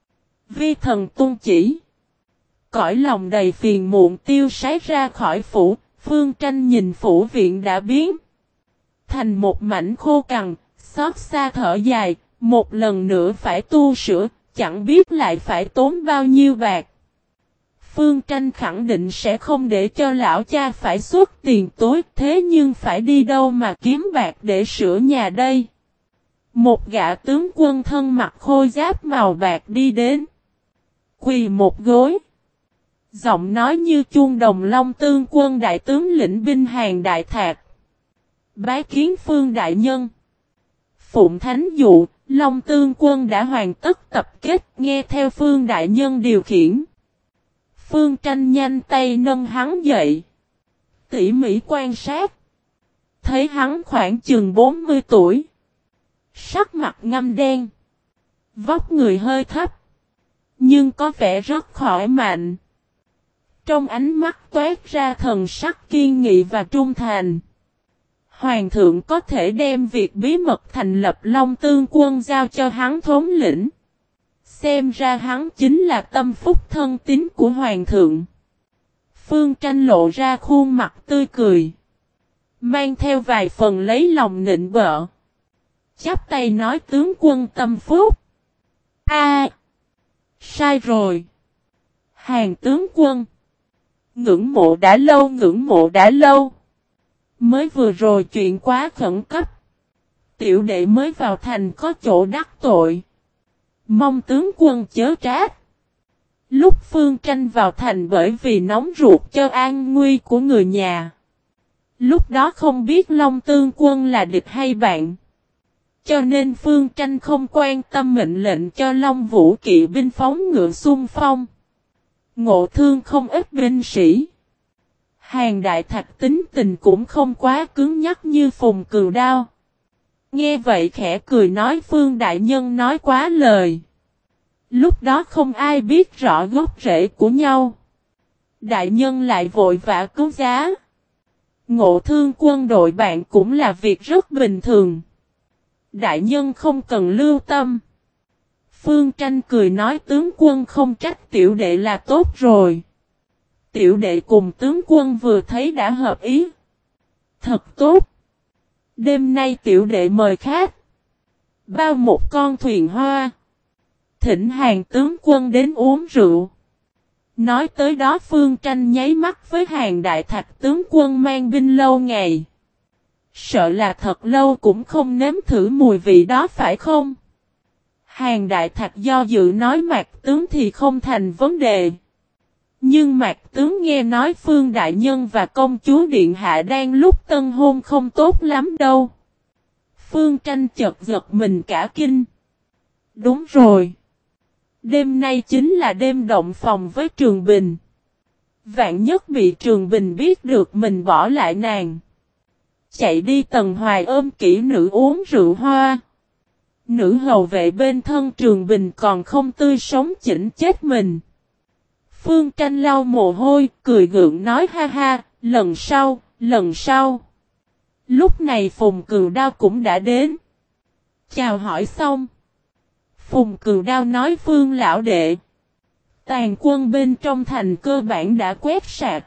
Vi thần tuân chỉ. Cõi lòng đầy phiền muộn tiêu sái ra khỏi phủ, Phương Tranh nhìn phủ viện đã biến thành một mảnh khô cằn, xót xa thở dài, một lần nữa phải tu sửa, chẳng biết lại phải tốn bao nhiêu bạc. Phương Tranh khẳng định sẽ không để cho lão cha phải xuất tiền tối, thế nhưng phải đi đâu mà kiếm bạc để sửa nhà đây? Một gã tướng quân thân mặc khôi giáp màu bạc đi đến. Quỳ một gối. Giọng nói như chuông đồng Long Tương Quân đại tướng lĩnh binh hàng đại thạc. Bái kiến Phương đại nhân. Phụng thánh dụ, Long Tương Quân đã hoàn tất tập kết, nghe theo Phương đại nhân điều khiển. Phương Tranh nhanh tay nâng hắn dậy. Tỉ mỉ quan sát. Thấy hắn khoảng chừng 40 tuổi. Sắc mặt ngăm đen. Vóc người hơi thấp. Nhưng có vẻ rất khỏe mạnh. Trong ánh mắt toát ra thần sắc kiên nghị và trung thành. Hoàng thượng có thể đem việc bí mật thành lập Long Tương Quân giao cho hắn thống lĩnh. Xem ra hắn chính là tâm phúc thân tín của hoàng thượng. Phương Tranh lộ ra khuôn mặt tươi cười. Mang theo vài phần lấy lòng nịnh bợ. Chắp tay nói tướng quân tâm phúc. Sai rồi. Hàng tướng quân. Ngưỡng mộ đã lâu, ngưỡng mộ đã lâu. Mới vừa rồi chuyện quá khẩn cấp. Tiểu đệ mới vào thành có chỗ đắc tội. Mong tướng quân chớ trách. Lúc Phương Tranh vào thành bởi vì nóng ruột cho an nguy của người nhà. Lúc đó không biết Long Tương Quân là địch hay bạn. Cho nên Phương Tranh không quan tâm mệnh lệnh cho Long Vũ kỵ binh phóng ngựa xung phong. Ngộ thương không ít binh sĩ. Hàng đại thạch tính tình cũng không quá cứng nhắc như Phùng Cừu Đao. Nghe vậy khẽ cười nói Phương đại nhân nói quá lời. Lúc đó không ai biết rõ gốc rễ của nhau. Đại nhân lại vội vã cứu giá. Ngộ thương quân đội bạn cũng là việc rất bình thường. Đại nhân không cần lưu tâm. Phương Tranh cười nói tướng quân không trách tiểu đệ là tốt rồi. Tiểu đệ cùng tướng quân vừa thấy đã hợp ý. Thật tốt. Đêm nay tiểu đệ mời khách. Bao một con thuyền hoa. Thỉnh hàng tướng quân đến uống rượu. Nói tới đó Phương Tranh nháy mắt với hàng đại thạch tướng quân mang binh lâu ngày. Sợ là thật lâu cũng không nếm thử mùi vị đó phải không? Hàng đại thạch do dự nói Mạc tướng thì không thành vấn đề. Nhưng Mạc tướng nghe nói Phương đại nhân và công chúa điện hạ đang lúc tân hôn không tốt lắm đâu. Phương Tranh chợt giật mình cả kinh. Đúng rồi. Đêm nay chính là đêm động phòng với Trường Bình. Vạn nhất bị Trường Bình biết được mình bỏ lại nàng. Chạy đi Tần Hoài ôm kỹ nữ uống rượu hoa. Nữ hầu vệ bên thân Trường Bình còn không tươi sống chỉnh chết mình. Phương Tranh lau mồ hôi, cười gượng nói ha ha, lần sau, lần sau. Lúc này Phùng Cừu Đao cũng đã đến. Chào hỏi xong. Phùng Cừu Đao nói Phương lão đệ. Tàn quân bên trong thành cơ bản đã quét sạch.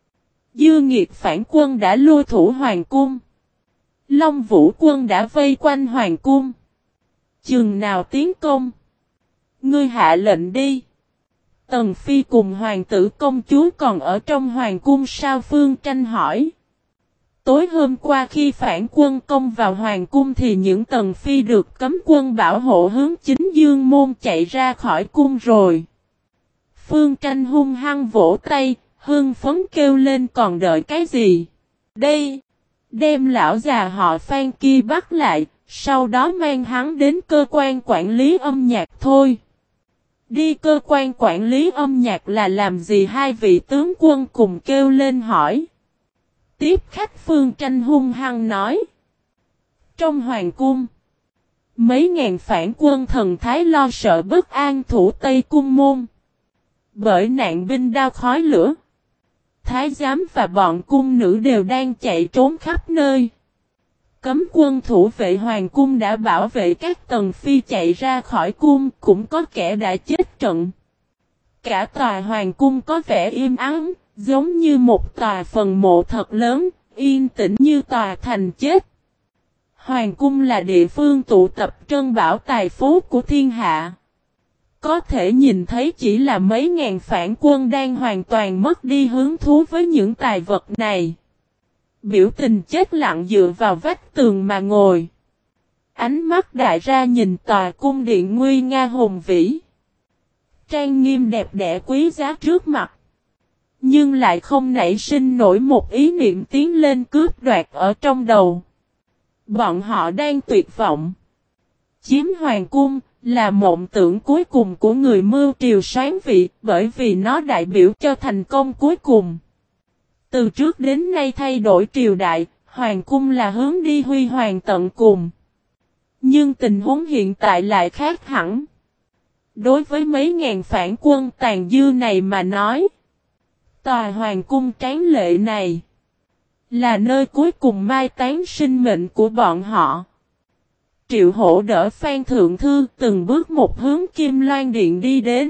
Dư nghiệt phản quân đã lui thủ hoàng cung. Long Vũ quân đã vây quanh hoàng cung. Chừng nào tiến công. Ngươi hạ lệnh đi. Tần Phi cùng hoàng tử công chúa còn ở trong hoàng cung sao Phương Tranh hỏi. Tối hôm qua khi phản quân công vào hoàng cung thì những Tần Phi được cấm quân bảo hộ hướng chính dương môn chạy ra khỏi cung rồi. Phương Tranh hung hăng vỗ tay, hưng phấn kêu lên còn đợi cái gì? Đây! Đem lão già họ Phan kia bắt lại, sau đó mang hắn đến cơ quan quản lý âm nhạc thôi. Đi cơ quan quản lý âm nhạc là làm gì? Hai vị tướng quân cùng kêu lên hỏi. Tiếp khách Phương Tranh hung hăng nói. Trong hoàng cung, mấy ngàn phản quân thần thái lo sợ bất an thủ Tây Cung môn. Bởi nạn binh đao khói lửa, thái giám và bọn cung nữ đều đang chạy trốn khắp nơi. Cấm quân thủ vệ hoàng cung đã bảo vệ các tần phi chạy ra khỏi cung, cũng có kẻ đã chết trận. Cả tòa hoàng cung có vẻ im ắng, giống như một tòa phần mộ thật lớn, yên tĩnh như tòa thành chết. Hoàng cung là địa phương tụ tập trân bảo tài phú của thiên hạ. Có thể nhìn thấy chỉ là mấy ngàn phản quân đang hoàn toàn mất đi hứng thú với những tài vật này. Biểu tình chết lặng dựa vào vách tường mà ngồi. Ánh mắt đại ra nhìn tòa cung điện nguy nga hùng vĩ. Trang nghiêm đẹp đẽ quý giá trước mặt. Nhưng lại không nảy sinh nổi một ý niệm tiến lên cướp đoạt ở trong đầu. Bọn họ đang tuyệt vọng. Chiếm hoàng cung là mộng tưởng cuối cùng của người mưu triều soán vị, bởi vì nó đại biểu cho thành công cuối cùng. Từ trước đến nay thay đổi triều đại, hoàng cung là hướng đi huy hoàng tận cùng. Nhưng tình huống hiện tại lại khác hẳn. Đối với mấy ngàn phản quân tàn dư này mà nói, tòa hoàng cung tráng lệ này là nơi cuối cùng mai táng sinh mệnh của bọn họ. Triệu Hổ đỡ Phan Thượng Thư từng bước một hướng Kim Loan Điện đi đến.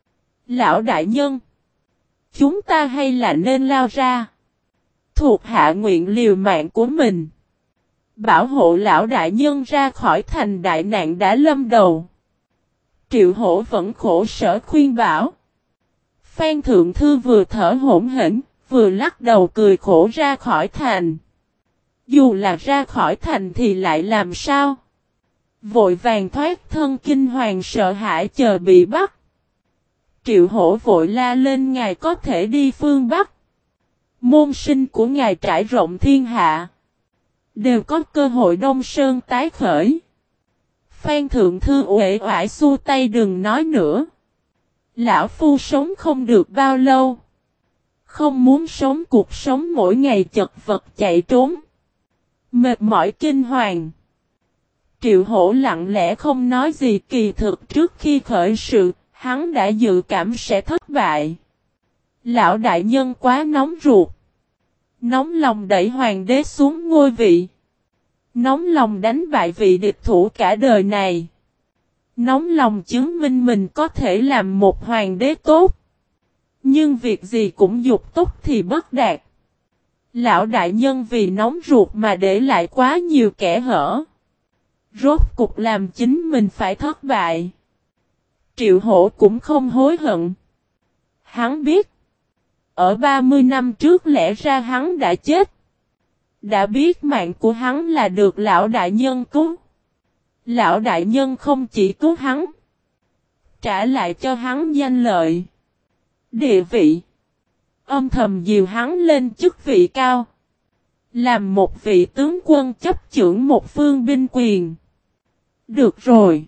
Lão đại nhân, chúng ta hay là nên lao ra. Thuộc hạ nguyện liều mạng của mình, bảo hộ lão đại nhân ra khỏi thành đại nạn đã lâm đầu. Triệu Hổ vẫn khổ sở khuyên bảo. Phan Thượng Thư vừa thở hổn hển, vừa lắc đầu cười khổ ra khỏi thành. Dù là ra khỏi thành thì lại làm sao? Vội vàng thoát thân kinh hoàng sợ hãi chờ bị bắt. Triệu Hổ vội la lên ngài có thể đi phương Bắc. Môn sinh của ngài trải rộng thiên hạ, đều có cơ hội Đông Sơn tái khởi. Phan Thượng Thư uể oải xua tay đừng nói nữa. Lão phu sống không được bao lâu. Không muốn sống cuộc sống mỗi ngày chật vật chạy trốn. Mệt mỏi kinh hoàng. Triệu Hổ lặng lẽ không nói gì, kỳ thực trước khi khởi sự, hắn đã dự cảm sẽ thất bại. Lão đại nhân quá nóng ruột. Nóng lòng đẩy hoàng đế xuống ngôi vị. Nóng lòng đánh bại vị địch thủ cả đời này. Nóng lòng chứng minh mình có thể làm một hoàng đế tốt. Nhưng việc gì cũng dục tốc thì bất đạt. Lão đại nhân vì nóng ruột mà để lại quá nhiều kẽ hở. Rốt cục làm chính mình phải thất bại. Triệu Hổ cũng không hối hận. Hắn biết. Ở 30 năm trước lẽ ra hắn đã chết. Đã biết mạng của hắn là được lão đại nhân cứu. Lão đại nhân không chỉ cứu hắn, trả lại cho hắn danh lợi, địa vị, âm thầm dìu hắn lên chức vị cao, làm một vị tướng quân chấp chưởng một phương binh quyền. Được rồi.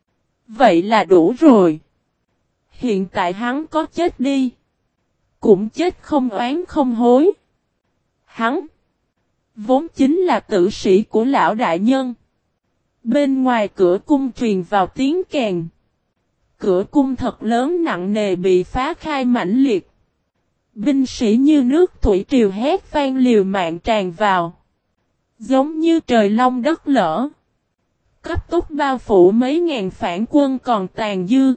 Vậy là đủ rồi. Hiện tại hắn có chết đi, cũng chết không oán không hối. Hắn vốn chính là tử sĩ của lão đại nhân. Bên ngoài cửa cung truyền vào tiếng kèn. Cửa cung thật lớn nặng nề bị phá khai mãnh liệt. Binh sĩ như nước thủy triều hét vang liều mạng tràn vào. Giống như trời long đất lở. Cấp tốc bao phủ mấy ngàn phản quân còn tàn dư.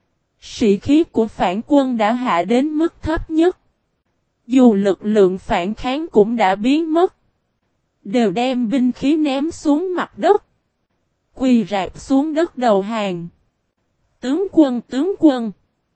Sĩ khí của phản quân đã hạ đến mức thấp nhất. Dù lực lượng phản kháng cũng đã biến mất. Đều đem binh khí ném xuống mặt đất. Quỳ rạp xuống đất đầu hàng. Tướng quân.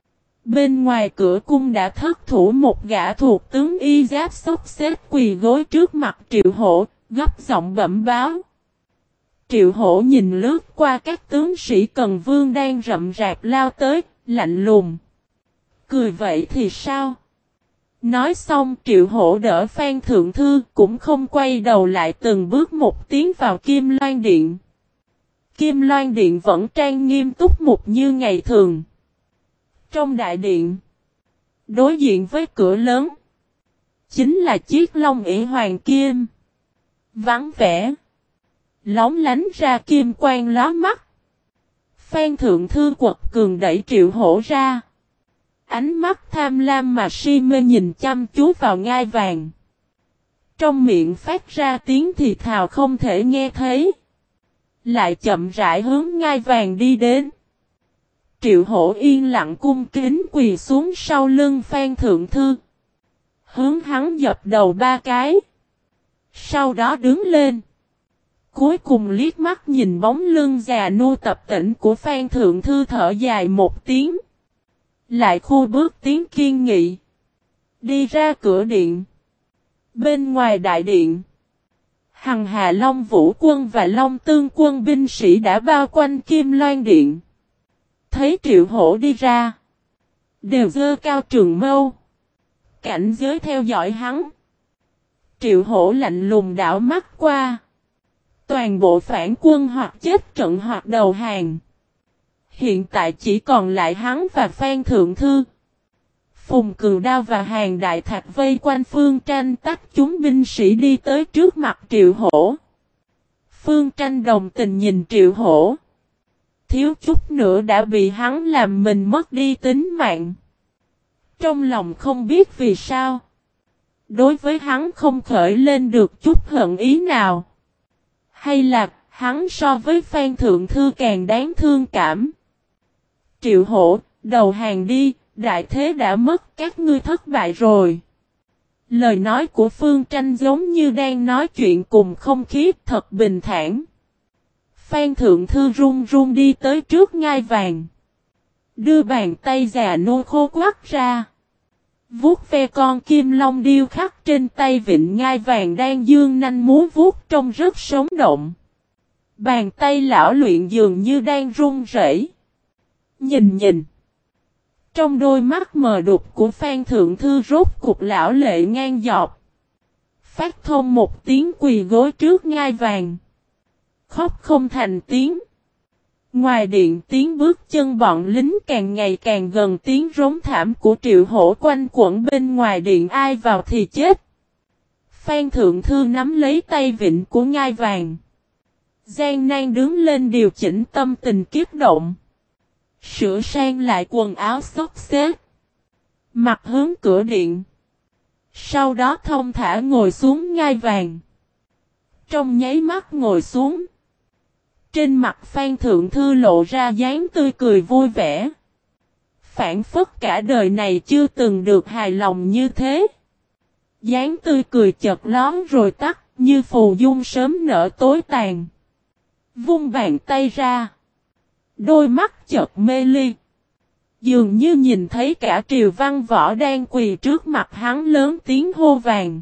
Bên ngoài cửa cung đã thất thủ một gã thuộc tướng y giáp xốc xếp quỳ gối trước mặt Triệu Hổ, gấp giọng bẩm báo. Triệu Hổ nhìn lướt qua các tướng sĩ Cần Vương đang rậm rạp lao tới, lạnh lùng. cười vậy thì sao? Nói xong Triệu Hổ đỡ Phan Thượng Thư cũng không quay đầu lại từng bước một tiến vào Kim Loan Điện. Kim Loan Điện vẫn trang nghiêm túc mục như ngày thường. Trong đại điện, đối diện với cửa lớn, chính là chiếc long ỷ hoàng kim. Vắng vẻ, lóng lánh ra kim quang lóa mắt. Phan Thượng Thư quật cường đẩy Triệu Hổ ra. Ánh mắt tham lam mà si mê nhìn chăm chú vào ngai vàng. Trong miệng phát ra tiếng thì thào không thể nghe thấy. Lại chậm rãi hướng ngai vàng đi đến. Triệu Hổ yên lặng cung kính quỳ xuống sau lưng Phan Thượng Thư. Hướng hắn dập đầu 3 cái. Sau đó đứng lên. Cuối cùng liếc mắt nhìn bóng lưng già nua tập tễnh của Phan Thượng Thư thở dài một tiếng. Lại khu bước tiến kiên nghị. Đi ra cửa điện. Bên ngoài đại điện. Hằng Hà Long Vũ quân và Long Tương quân binh sĩ đã bao quanh Kim Loan Điện. Thấy Triệu Hổ đi ra. Đều giơ cao trường mâu. Cảnh giới theo dõi hắn. Triệu Hổ lạnh lùng đảo mắt qua. Toàn bộ phản quân hoặc chết trận hoặc đầu hàng. Hiện tại chỉ còn lại hắn và Phan Thượng Thư. Phùng Cừu Đao và Hàn Đại Thạch vây quanh Phương Tranh tách chúng binh sĩ đi tới trước mặt Triệu Hổ. Phương Tranh đồng tình nhìn Triệu Hổ. Thiếu chút nữa đã bị hắn làm mình mất đi tính mạng. Trong lòng không biết vì sao. Đối với hắn không khởi lên được chút hận ý nào. Hay là hắn so với Phan Thượng Thư càng đáng thương cảm. Triệu Hổ, đầu hàng đi, đại thế đã mất, các ngươi thất bại rồi. Lời nói của Phương Tranh giống như đang nói chuyện cùng không khí thật bình thản. Phan Thượng Thư run run đi tới trước ngai vàng. Đưa bàn tay già nô khô quắt ra. Vuốt ve con kim long điêu khắc trên tay vịnh ngai vàng đang dương nanh múa vuốt trông rất sống động. Bàn tay lão luyện dường như đang run rẩy. Nhìn. Trong đôi mắt mờ đục của Phan Thượng Thư rốt cục lão lệ ngang dọc. Phát thông một tiếng quỳ gối trước ngai vàng. Khóc không thành tiếng. Ngoài điện tiếng bước chân bọn lính càng ngày càng gần, tiếng rống thảm của Triệu Hổ quanh quẩn bên ngoài điện, ai vào thì chết. Phan Thượng Thư nắm lấy tay vịnh của ngai vàng. Gian nan đứng lên điều chỉnh tâm tình kiếp động. Sửa sang lại quần áo xốc xếch. Mặt hướng cửa điện. Sau đó thông thả ngồi xuống ngai vàng. Trong nháy mắt ngồi xuống. Trên mặt Phan Thượng Thư lộ ra dáng tươi cười vui vẻ. Phản phất cả đời này chưa từng được hài lòng như thế. Dáng tươi cười chợt lón rồi tắt, như phù dung sớm nở tối tàn. Vung bàn tay ra. Đôi mắt chợt mê ly. Dường như nhìn thấy cả triều văn võ đang quỳ trước mặt hắn lớn tiếng hô vàng.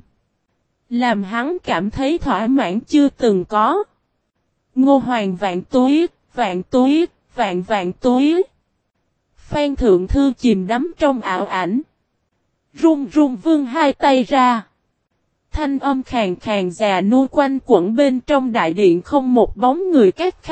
Làm hắn cảm thấy thỏa mãn chưa từng có. Ngô Hoàng vạn túi, vạn túi, vạn vạn túi. Phan Thượng Thư chìm đắm trong ảo ảnh. Run run vươn hai tay ra. Thanh âm khàn khàn già nua quanh quẩn bên trong đại điện, không một bóng người. Các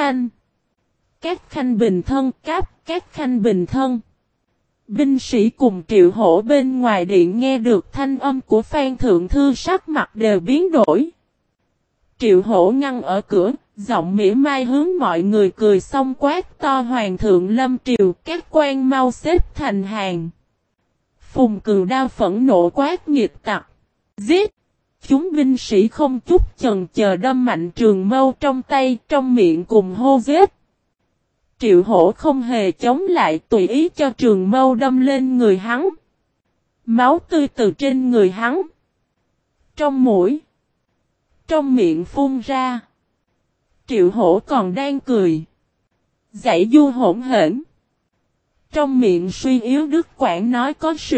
khanh bình thân, các khanh bình thân. Binh sĩ cùng Triệu Hổ bên ngoài điện nghe được thanh âm của Phan Thượng Thư sắc mặt đều biến đổi. Triệu Hổ ngăn ở cửa, giọng mỉa mai hướng mọi người cười xong quát to: Hoàng thượng lâm triều, các quan mau xếp thành hàng. Phùng Cừu Đao phẫn nộ quát: nghịch tặc, giết! Chúng binh sĩ không chút chần chờ đâm mạnh trường mâu trong tay, trong miệng cùng hô giết. Triệu Hổ không hề chống lại, tùy ý cho trường mâu đâm lên người hắn. Máu tươi từ trên người hắn, trong mũi, trong miệng phun ra. Triệu Hổ còn đang cười, giãy du hỗn hển. Trong miệng suy yếu đứt quãng nói: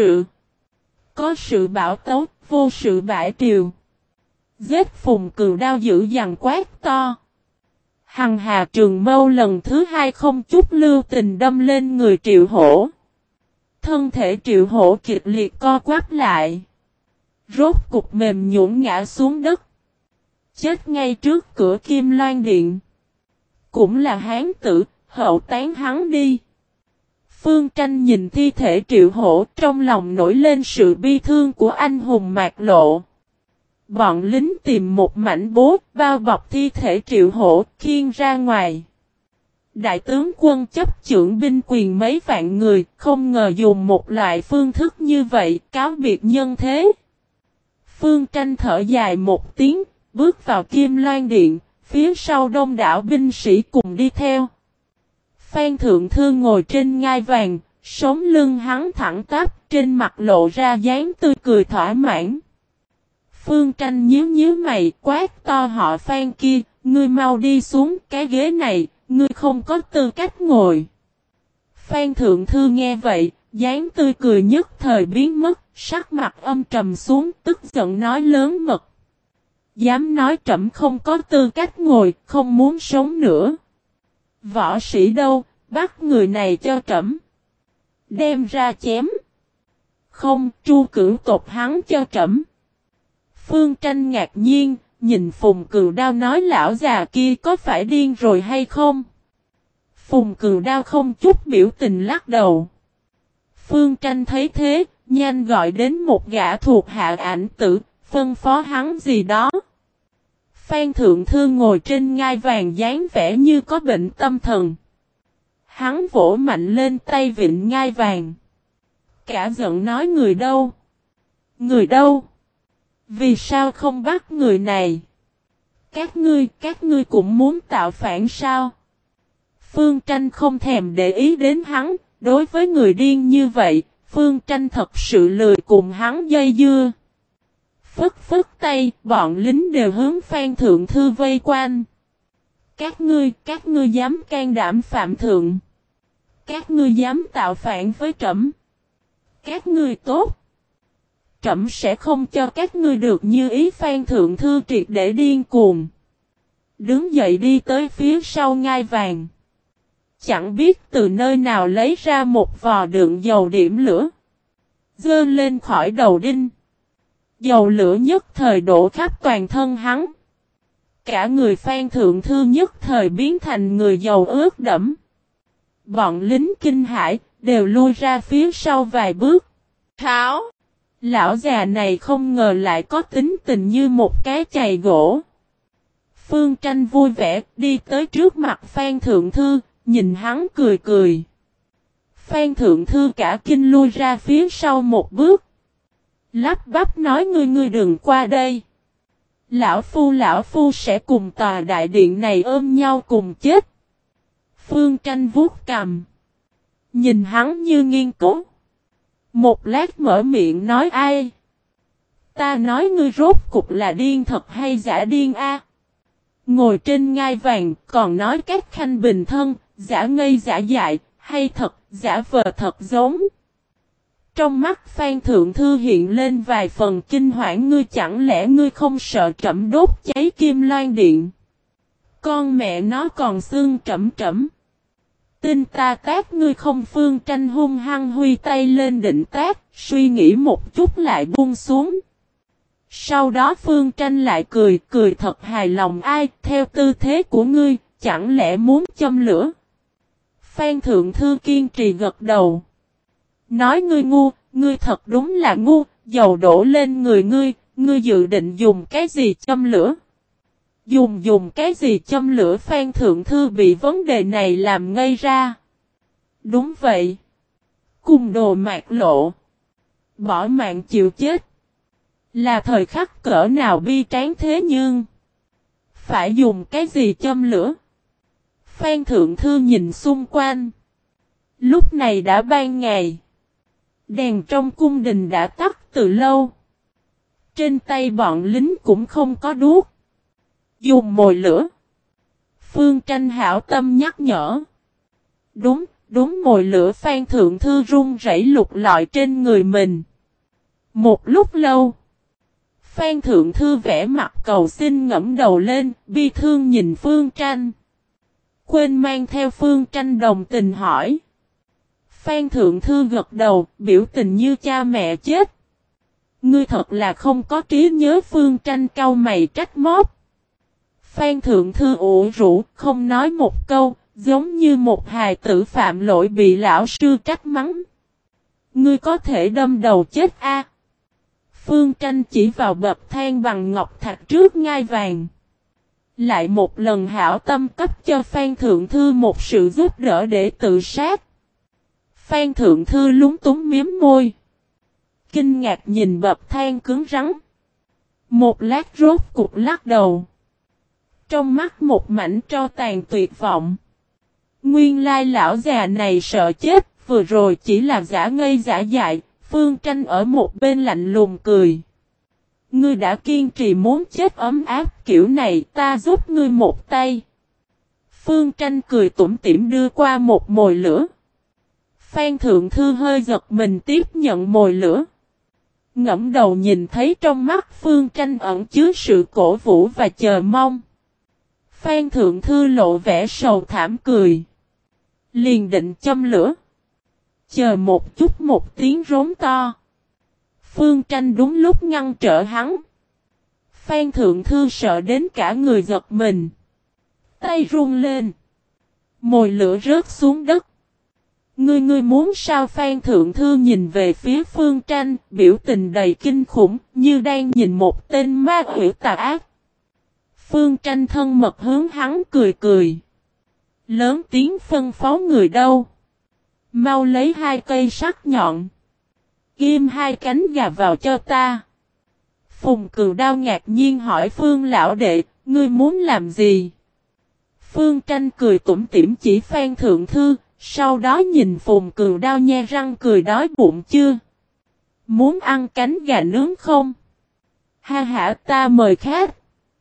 có sự bảo tấu, vô sự bãi triều. Giết! Phùng Cừu Đao dữ dằn quát to. Hằng hà trường mâu lần thứ hai không chút lưu tình đâm lên người Triệu Hổ. Thân thể Triệu Hổ kịch liệt co quắp lại. Rốt cục mềm nhũn ngã xuống đất. Chết ngay trước cửa Kim Loan Điện. Cũng là hán tử, hậu tán hắn đi. Phương Tranh nhìn thi thể Triệu Hổ, trong lòng nổi lên sự bi thương của anh hùng Mạc Lộ. Bọn lính tìm một mảnh bố, bao bọc thi thể Triệu Hổ, khiêng ra ngoài. Đại tướng quân chấp chưởng binh quyền mấy vạn người, không ngờ dùng một loại phương thức như vậy, cáo biệt nhân thế. Phương Tranh thở dài một tiếng, bước vào Kim Loan Điện, phía sau đông đảo binh sĩ cùng đi theo. Phan Thượng Thư ngồi trên ngai vàng, sống lưng hắn thẳng tắp, trên mặt lộ ra dáng tươi cười thỏa mãn. Phương Tranh nhíu mày, quát to họ Phan kia, ngươi mau đi xuống cái ghế này, ngươi không có tư cách ngồi. Phan Thượng Thư nghe vậy, dáng tươi cười nhất thời biến mất, sắc mặt âm trầm xuống, tức giận nói lớn mật. Dám nói trẫm không có tư cách ngồi, không muốn sống nữa. Võ sĩ đâu, bắt người này cho trẫm. Đem ra chém. Không, tru cửu tộc hắn cho trẫm. Phương Tranh ngạc nhiên, nhìn Phùng Cừu Đao nói lão già kia có phải điên rồi hay không? Phùng Cừu Đao không chút biểu tình lắc đầu. Phương Tranh thấy thế, nhanh gọi đến một gã thuộc hạ Ảnh Tử, phân phó hắn gì đó. Phan Thượng Thư ngồi trên ngai vàng dáng vẻ như có bệnh tâm thần. Hắn vỗ mạnh lên tay vịn ngai vàng. Cả giận nói người đâu? Người đâu? Vì sao không bắt người này? Các ngươi cũng muốn tạo phản sao? Phương Tranh không thèm để ý đến hắn, đối với người điên như vậy, Phương Tranh thật sự lười cùng hắn dây dưa. Phất phất tay, bọn lính đều hướng Phan Thượng Thư vây quanh. Các ngươi dám can đảm phạm thượng. Các ngươi dám tạo phản với trẫm. Các ngươi tốt. Trẫm sẽ không cho các ngươi được như ý. Phan Thượng Thư triệt để điên cuồng. Đứng dậy đi tới phía sau ngai vàng. Chẳng biết từ nơi nào lấy ra một vò đựng dầu điểm lửa. Dơ lên khỏi đầu đinh. Dầu lửa nhất thời đổ khắp toàn thân hắn. Cả người Phan Thượng Thư nhất thời biến thành người dầu ướt đẫm. Bọn lính kinh hãi đều lui ra phía sau vài bước. Tháo! Lão già này không ngờ lại có tính tình như một cái chày gỗ. Phương Tranh vui vẻ đi tới trước mặt Phan Thượng Thư, nhìn hắn cười cười. Phan Thượng Thư cả kinh lui ra phía sau một bước. Lắp bắp nói ngươi đừng qua đây. Lão Phu sẽ cùng tòa đại điện này ôm nhau cùng chết. Phương Tranh vuốt cằm. Nhìn hắn như nghiên cứu. Một lát mở miệng nói ai. Ta nói ngươi rốt cục là điên thật hay giả điên a? Ngồi trên ngai vàng còn nói các khanh bình thân, giả ngây giả dại, hay thật, giả vờ thật giống. Trong mắt Phan Thượng Thư hiện lên vài phần kinh hoảng ngươi chẳng lẽ ngươi không sợ trẫm đốt cháy Kim Loan Điện. Con mẹ nó còn xương trẫm. Tin ta tát ngươi không. Phương Tranh hung hăng huy tay lên định tát, suy nghĩ một chút lại buông xuống. Sau đó Phương Tranh lại cười thật hài lòng ai, theo tư thế của ngươi, chẳng lẽ muốn châm lửa. Phan Thượng Thư kiên trì gật đầu. Nói ngươi ngu, ngươi thật đúng là ngu, dầu đổ lên người ngươi dự định dùng cái gì châm lửa? Dùng cái gì châm lửa? Phan Thượng Thư bị vấn đề này làm ngây ra. Đúng vậy. Cùng đồ Mạc Lộ. Bỏ mạng chịu chết. Là thời khắc cỡ nào bi tráng thế nhưng. Phải dùng cái gì châm lửa? Phan Thượng Thư nhìn xung quanh. Lúc này đã ban ngày. Đèn trong cung đình đã tắt từ lâu. Trên tay bọn lính cũng không có đuốc. Dùng mồi lửa. Phương Tranh hảo tâm nhắc nhở. Đúng mồi lửa. Phan Thượng Thư run rẩy lục lọi trên người mình. Một lúc lâu. Phan Thượng Thư vẽ mặt cầu xin ngẫm đầu lên, bi thương nhìn Phương Tranh. Quên mang theo Phương Tranh đồng tình hỏi. Phan Thượng Thư gật đầu, biểu tình như cha mẹ chết. Ngươi thật là không có trí nhớ. Phương Tranh cau mày trách móc. Phan Thượng Thư ủ rũ, không nói một câu, giống như một hài tử phạm lỗi bị lão sư trách mắng. Ngươi có thể đâm đầu chết a. Phương Tranh chỉ vào bậc thang bằng ngọc thạch trước ngai vàng. Lại một lần hảo tâm cấp cho Phan Thượng Thư một sự giúp đỡ để tự sát. Phan Thượng Thư lúng túng miếm môi. Kinh ngạc nhìn bậc thang cứng rắn. Một lát rốt cục lắc đầu. Trong mắt một mảnh tro tàn tuyệt vọng. Nguyên lai lão già này sợ chết, vừa rồi chỉ là giả ngây giả dại. Phương Tranh ở một bên lạnh lùng cười. Ngươi đã kiên trì muốn chết ấm áp kiểu này, ta giúp ngươi một tay. Phương Tranh cười tủm tỉm đưa qua một mồi lửa. Phan Thượng Thư hơi giật mình tiếp nhận mồi lửa. Ngẫm đầu nhìn thấy trong mắt Phương Tranh ẩn chứa sự cổ vũ và chờ mong. Phan Thượng Thư lộ vẻ sầu thảm cười. Liền định châm lửa. Chờ một chút, một tiếng rống to. Phương Tranh đúng lúc ngăn trở hắn. Phan Thượng Thư sợ đến cả người giật mình. Tay run lên. Mồi lửa rớt xuống đất. Ngươi muốn sao? Phan Thượng Thư nhìn về phía Phương Tranh, biểu tình đầy kinh khủng, như đang nhìn một tên ma quỷ tà ác. Phương Tranh thân mật hướng hắn cười cười. Lớn tiếng phân phó người đâu. Mau lấy 2 cây sắc nhọn. Ghim 2 cánh gà vào cho ta. Phùng Cừu Đao ngạc nhiên hỏi Phương lão đệ, ngươi muốn làm gì? Phương Tranh cười tủm tỉm chỉ Phan Thượng Thư, sau đó nhìn Phùng Cừu Đao nhe răng cười đói bụng chưa? Muốn ăn cánh gà nướng không? Ha hả, ta mời khách.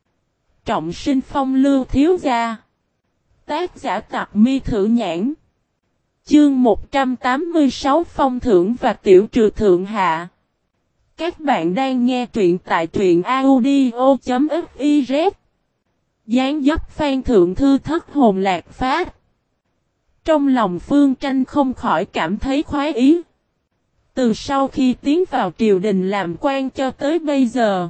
Trọng sinh phong lưu thiếu gia. Tác giả Tặc Mi Thử Nhãn. Chương 186 Phong thưởng và tiểu trừ thượng hạ. Các bạn đang nghe truyện tại truyện audio.fiz. Giáng dấp Phan Thượng Thư thất hồn lạc phách. Trong lòng Phương Tranh không khỏi cảm thấy khoái ý. Từ sau khi tiến vào triều đình làm quan cho tới bây giờ,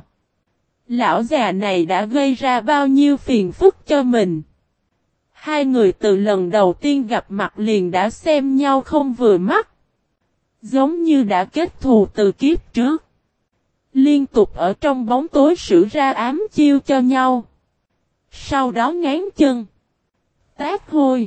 lão già này đã gây ra bao nhiêu phiền phức cho mình. Hai người từ lần đầu tiên gặp mặt liền đã xem nhau không vừa mắt. Giống như đã kết thù từ kiếp trước. Liên tục ở trong bóng tối sử ra ám chiêu cho nhau. Sau đó ngán chân. Tác hôi.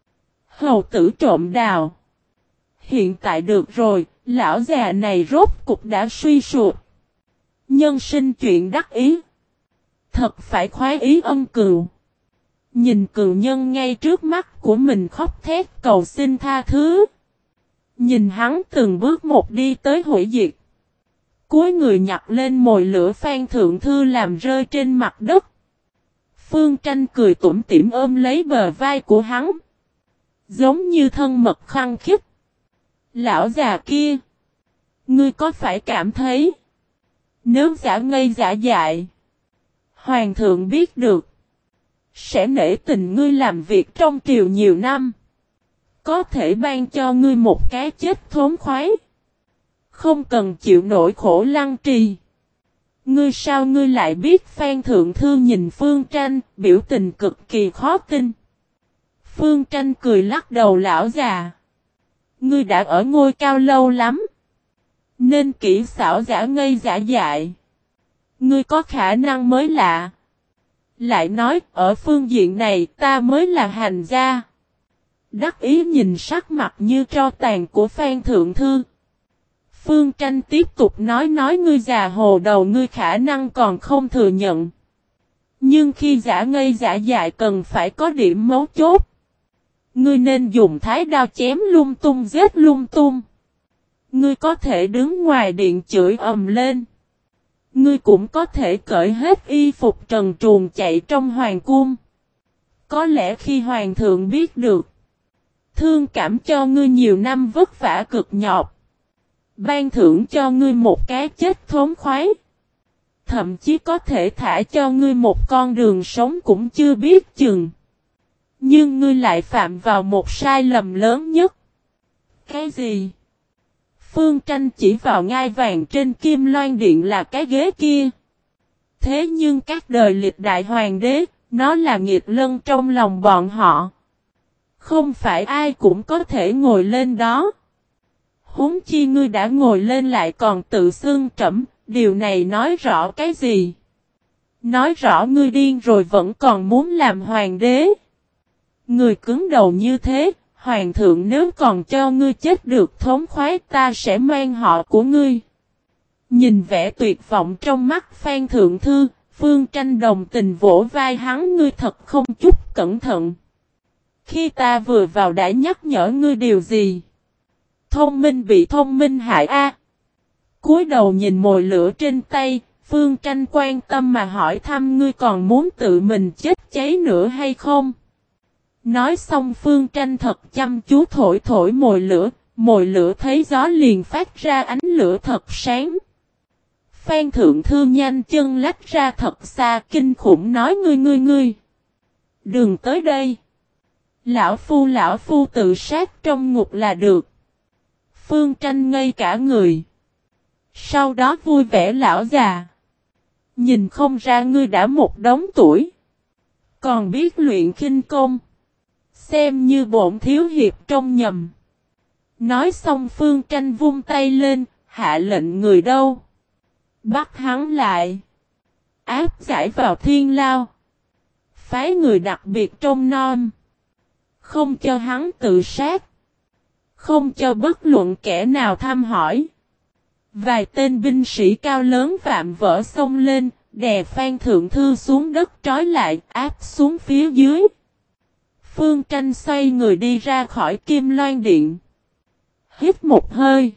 Hầu tử trộm đào. Hiện tại được rồi, lão già này rốt cục đã suy sụp. Nhân sinh chuyện đắc ý. Thật phải khoái ý ân cừu. Nhìn cừu nhân ngay trước mắt của mình khóc thét cầu xin tha thứ. Nhìn hắn từng bước một đi tới hủy diệt. Cuối người nhặt lên mồi lửa Phan Thượng Thư làm rơi trên mặt đất. Phương Tranh cười tủm tỉm ôm lấy bờ vai của hắn. Giống như thân mật khăng khít. Lão già kia. Ngươi có phải cảm thấy. Nếu giả ngây giả dại. Hoàng thượng biết được. Sẽ nể tình ngươi làm việc trong triều nhiều năm. Có thể ban cho ngươi một cái chết thốn khoái. Không cần chịu nỗi khổ lăng trì. Ngươi sao ngươi lại biết? Phan Thượng Thư nhìn Phương Tranh, biểu tình cực kỳ khó tin. Phương Tranh cười lắc đầu lão già. Ngươi đã ở ngôi cao lâu lắm. Nên kỹ xảo giả ngây giả dại. Ngươi có khả năng mới lạ. Lại nói, ở phương diện này ta mới là hành gia. Đắc ý nhìn sắc mặt như tro tàn của Phan Thượng Thư. Phương Tranh tiếp tục nói ngươi già hồ đầu, ngươi khả năng còn không thừa nhận. Nhưng khi giả ngây giả dại cần phải có điểm mấu chốt. Ngươi nên dùng thái đao chém lung tung giết lung tung. Ngươi có thể đứng ngoài điện chửi ầm lên. Ngươi cũng có thể cởi hết y phục trần truồng chạy trong hoàng cung. Có lẽ khi hoàng thượng biết được. Thương cảm cho ngươi nhiều năm vất vả cực nhọc. Ban thưởng cho ngươi một cái chết thốn khoái. Thậm chí có thể thả cho ngươi một con đường sống cũng chưa biết chừng. Nhưng ngươi lại phạm vào một sai lầm lớn nhất. Cái gì? Phương Tranh chỉ vào ngai vàng trên Kim Loan Điện là cái ghế kia. Thế nhưng các đời lịch đại hoàng đế, nó là nghiệt lân trong lòng bọn họ. Không phải ai cũng có thể ngồi lên đó. Huống chi ngươi đã ngồi lên lại còn tự xưng trẫm, điều này nói rõ cái gì? Nói rõ ngươi điên rồi vẫn còn muốn làm hoàng đế. Người cứng đầu như thế, hoàng thượng nếu còn cho ngươi chết được thống khoái ta sẽ mang họ của ngươi. Nhìn vẻ tuyệt vọng trong mắt Phan Thượng Thư, Phương Tranh đồng tình vỗ vai hắn, ngươi thật không chút cẩn thận. Khi ta vừa vào đã nhắc nhở ngươi điều gì? Thông minh bị thông minh hại a. Cúi đầu nhìn mồi lửa trên tay, Phương Tranh quan tâm mà hỏi thăm, ngươi còn muốn tự mình chết cháy nữa hay không? Nói xong Phương Tranh thật chăm chú thổi thổi mồi lửa thấy gió liền phát ra ánh lửa thật sáng. Phan Thượng Thư nhanh chân lách ra thật xa, kinh khủng nói, ngươi. Đừng tới đây. Lão Phu tự sát trong ngục là được. Phương Tranh ngây cả người. Sau đó vui vẻ, lão già. Nhìn không ra ngươi đã một đống tuổi. Còn biết luyện khinh công. Xem như bổn thiếu hiệp trông nhầm. Nói xong Phương Tranh vung tay lên, hạ lệnh người đâu. Bắt hắn lại. Áp giải vào thiên lao. Phái người đặc biệt trông nom. Không cho hắn tự sát. Không cho bất luận kẻ nào thăm hỏi. Vài tên binh sĩ cao lớn vạm vỡ xông lên, đè Phan Thượng Thư xuống đất trói lại, áp xuống phía dưới. Phương Tranh xoay người đi ra khỏi Kim Loan Điện. Hít một hơi.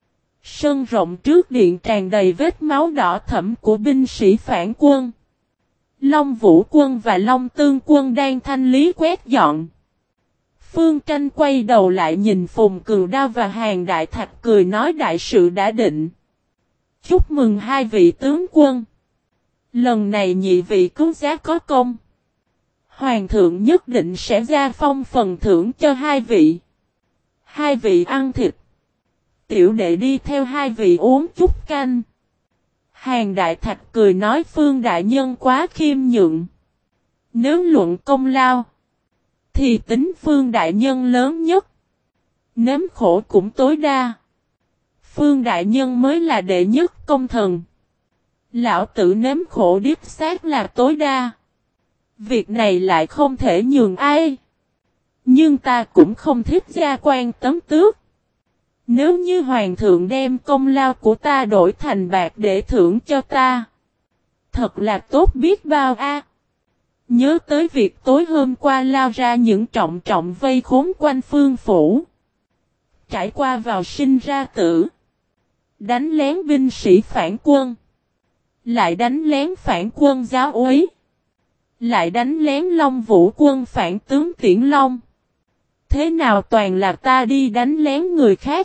Sân rộng trước điện tràn đầy vết máu đỏ thẫm của binh sĩ phản quân. Long Vũ quân và Long Tương quân đang thanh lý quét dọn. Phương Tranh quay đầu lại nhìn Phùng Cừu Đao và Hàn Đại Thạch cười nói, đại sự đã định. Chúc mừng hai vị tướng quân. Lần này nhị vị cứu giá có công. Hoàng thượng nhất định sẽ gia phong phần thưởng cho hai vị. Hai vị ăn thịt. Tiểu đệ đi theo hai vị uống chút canh. Hàn Đại Thạch cười nói, Phương đại nhân quá khiêm nhượng. Nếu luận công lao, thì tính Phương đại nhân lớn nhất. Nếm khổ cũng tối đa. Phương đại nhân mới là đệ nhất công thần. Lão tử nếm khổ điếp xác là tối đa. Việc này lại không thể nhường ai. Nhưng ta cũng không thích gia quan tấm tước. Nếu như hoàng thượng đem công lao của ta đổi thành bạc để thưởng cho ta, thật là tốt biết bao a. Nhớ tới việc tối hôm qua lao ra những trọng vây khốn quanh Phương phủ. Trải qua vào sinh ra tử. Đánh lén binh sĩ phản quân. Lại đánh lén phản quân giáo úy. Lại đánh lén Long Vũ quân phản tướng Tiễn Long. Thế nào toàn là ta đi đánh lén người khác.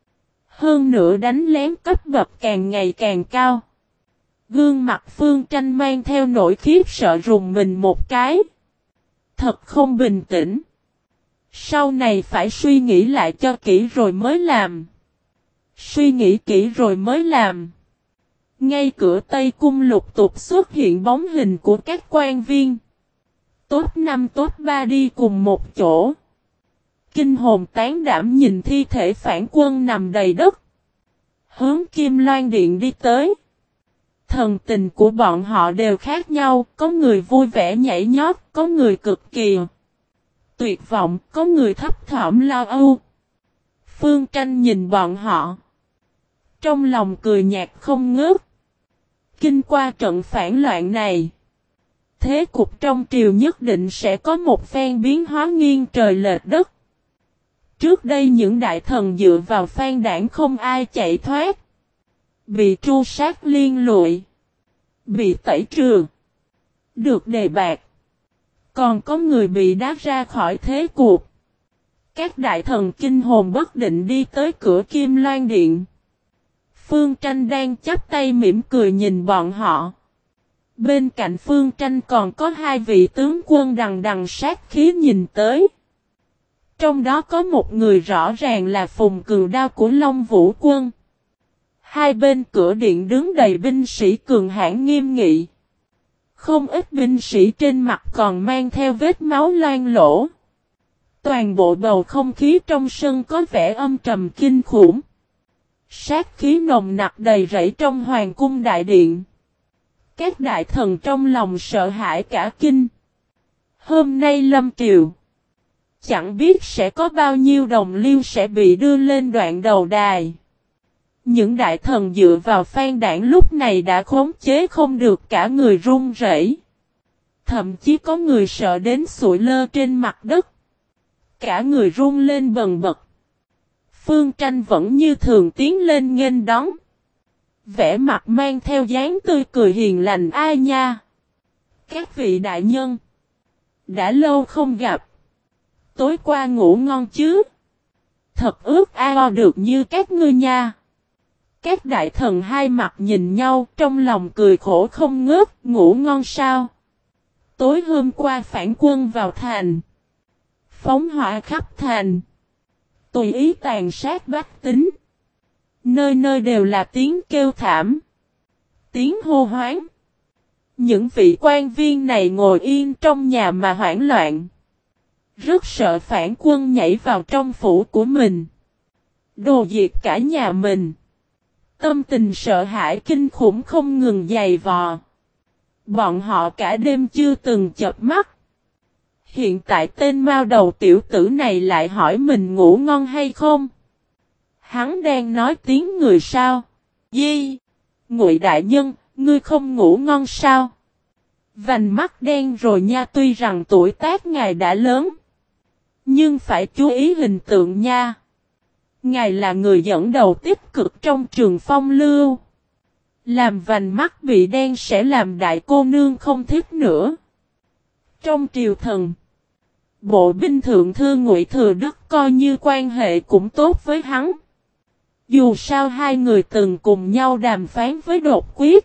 Hơn nữa đánh lén cấp bậc càng ngày càng cao. Gương mặt Phương Tranh mang theo nỗi khiếp sợ rùng mình một cái. Thật không bình tĩnh. Sau này phải suy nghĩ lại cho kỹ rồi mới làm. Suy nghĩ kỹ rồi mới làm. Ngay cửa Tây Cung lục tục xuất hiện bóng hình của các quan viên. Top 5 top 3 đi cùng một chỗ. Kinh hồn tán đảm nhìn thi thể phản quân nằm đầy đất. Hướng Kim Loan Điện đi tới. Thần tình của bọn họ đều khác nhau. Có người vui vẻ nhảy nhót. Có người cực kỳ tuyệt vọng. Có người thấp thỏm lo âu. Phương Tranh nhìn bọn họ. Trong lòng cười nhạt không ngớt. Kinh qua trận phản loạn này. Thế cục trong triều nhất định sẽ có một phen biến hóa nghiêng trời lệch đất. Trước đây những đại thần dựa vào Phan đảng không ai chạy thoát. Bị tru sát liên lụy. Bị tẩy trừ. Được đề bạt. Còn có người bị đá ra khỏi thế cuộc. Các đại thần kinh hồn bất định đi tới cửa Kim Loan Điện. Phương Tranh đang chắp tay mỉm cười nhìn bọn họ. Bên cạnh Phương Tranh còn có hai vị tướng quân đằng đằng sát khí nhìn tới. Trong đó có một người rõ ràng là Phùng Cừu Đao của Long Vũ Quân. Hai bên cửa điện đứng đầy binh sĩ cường hãn nghiêm nghị. Không ít binh sĩ trên mặt còn mang theo vết máu loang lỗ. Toàn bộ bầu không khí trong sân có vẻ âm trầm kinh khủng. Sát khí nồng nặc đầy rẫy trong hoàng cung đại điện. Các đại thần trong lòng sợ hãi cả kinh. Hôm nay lâm triều. Chẳng biết sẽ có bao nhiêu đồng liêu sẽ bị đưa lên đoạn đầu đài. Những đại thần dựa vào Phan Đảng lúc này đã khống chế không được cả người run rẩy. Thậm chí có người sợ đến sụi lơ trên mặt đất. Cả người run lên bần bật. Phương Tranh vẫn như thường tiến lên nghênh đón. Vẻ mặt mang theo dáng tươi cười hiền lành ai nha. Các vị đại nhân. Đã lâu không gặp. Tối qua ngủ ngon chứ. Thật ước ao được như các ngươi nha. Các đại thần hai mặt nhìn nhau trong lòng cười khổ không ngớt. Ngủ ngon sao? Tối hôm qua phản quân vào thành. Phóng hỏa khắp thành. Tùy ý tàn sát bách tính. Nơi nơi đều là tiếng kêu thảm. Tiếng hô hoáng. Những vị quan viên này ngồi yên trong nhà mà hoảng loạn. Rất sợ phản quân nhảy vào trong phủ của mình. Đồ diệt cả nhà mình. Tâm tình sợ hãi kinh khủng không ngừng dày vò. Bọn họ cả đêm chưa từng chợp mắt. Hiện tại tên mao đầu tiểu tử này lại hỏi mình ngủ ngon hay không? Hắn đang nói tiếng người sao? Di! Ngụy đại nhân, ngươi không ngủ ngon sao? Vành mắt đen rồi nha, tuy rằng tuổi tác ngài đã lớn. Nhưng phải chú ý hình tượng nha. Ngài là người dẫn đầu tích cực trong trường phong lưu. Làm vành mắt bị đen sẽ làm đại cô nương không thích nữa. Trong triều thần, bộ binh thượng thư Ngụy Thừa Đức coi như quan hệ cũng tốt với hắn. Dù sao hai người từng cùng nhau đàm phán với Đột Quyết,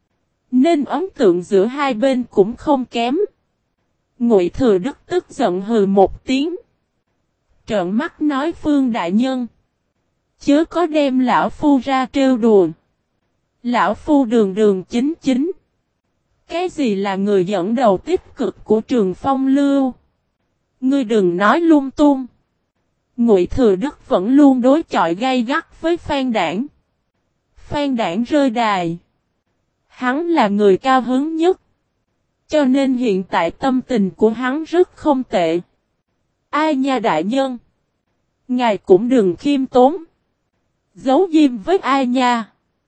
nên ấn tượng giữa hai bên cũng không kém. Ngụy Thừa Đức tức giận hừ một tiếng. Trợn mắt nói Phương đại nhân. Chớ có đem lão phu ra trêu đùa. Lão phu đường đường chính chính. Cái gì là người dẫn đầu tích cực của trường phong lưu? Ngươi đừng nói lung tung. Ngụy Thừa Đức vẫn luôn đối chọi gay gắt với Phan Đảng. Phan Đảng rơi đài. Hắn là người cao hứng nhất. Cho nên hiện tại tâm tình của hắn rất không tệ. Ai nha đại nhân? Ngài cũng đừng khiêm tốn. Giấu diêm với ai nha?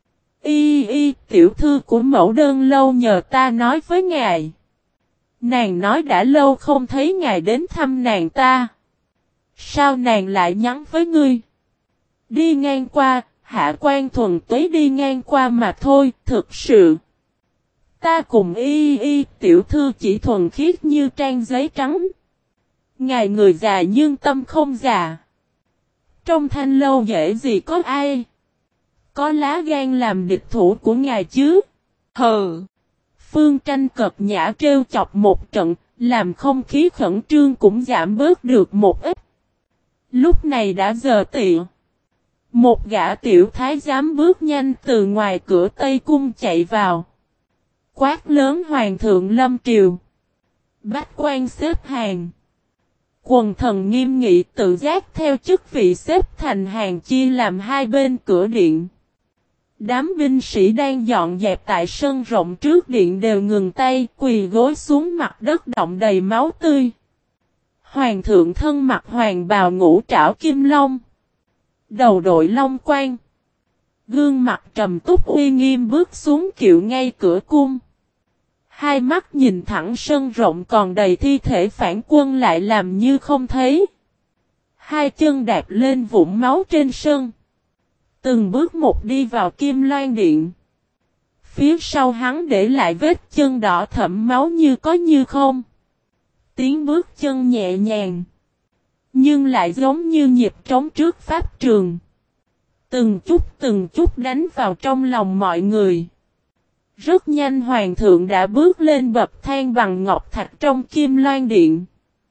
Tiểu thư của mẫu đơn lâu nhờ ta nói với ngài. Nàng nói đã lâu không thấy ngài đến thăm nàng ta. Sao nàng lại nhắn với ngươi? Đi ngang qua, Hạ Quan thuần túy đi ngang qua mà thôi, thực sự. Ta cùng tiểu thư chỉ thuần khiết như trang giấy trắng. Ngài người già nhưng tâm không già. Trong thanh lâu dễ gì có ai? Có lá gan làm địch thủ của ngài chứ? Hừ! Phương Tranh cợt nhã trêu chọc một trận, làm không khí khẩn trương cũng giảm bớt được một ít. Lúc này đã giờ tị. Một gã tiểu thái giám bước nhanh từ ngoài cửa Tây Cung chạy vào. Quát lớn Hoàng thượng lâm triều. Bách quan xếp hàng. Quần thần nghiêm nghị tự giác theo chức vị xếp thành hàng chia làm hai bên cửa điện. Đám binh sĩ đang dọn dẹp tại sân rộng trước điện đều ngừng tay, quỳ gối xuống mặt đất đọng đầy máu tươi. Hoàng thượng thân mặc hoàng bào ngũ trảo kim long. Đầu đội long quan. Gương mặt trầm túc uy nghiêm bước xuống kiệu ngay cửa cung. Hai mắt nhìn thẳng sân rộng còn đầy thi thể phản quân lại làm như không thấy. Hai chân đạp lên vũng máu trên sân. Từng bước một đi vào Kim Loan Điện. Phía sau hắn để lại vết chân đỏ thẫm máu như có như không. Tiếng bước chân nhẹ nhàng. Nhưng lại giống như nhịp trống trước pháp trường. Từng chút đánh vào trong lòng mọi người. Rất nhanh hoàng thượng đã bước lên bậc thang bằng ngọc thạch trong Kim Loan Điện.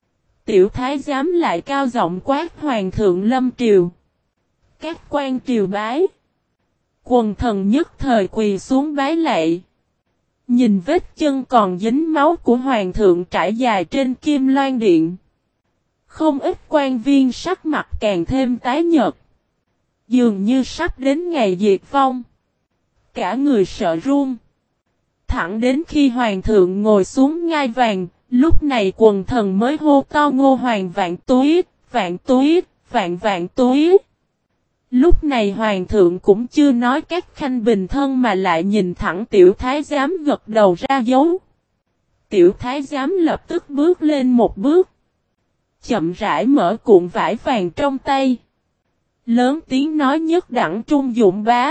Tiểu thái giám lại cao giọng quát hoàng thượng lâm triều. Các quan triều bái. Quần thần nhất thời quỳ xuống bái lạy. Nhìn vết chân còn dính máu của hoàng thượng trải dài trên kim loan điện. Không ít quan viên sắc mặt càng thêm tái nhợt. Dường như sắp đến ngày diệt vong. Cả người sợ run. Thẳng đến khi hoàng thượng ngồi xuống ngai vàng, lúc này quần thần mới hô to Ngô Hoàng vạn túi, vạn túi, vạn vạn túi. Lúc này hoàng thượng cũng chưa nói các khanh bình thân mà lại nhìn thẳng tiểu thái giám gật đầu ra dấu. Tiểu thái giám lập tức bước lên một bước. Chậm rãi mở cuộn vải vàng trong tay. Lớn tiếng nói nhất đẳng trung dụng bá.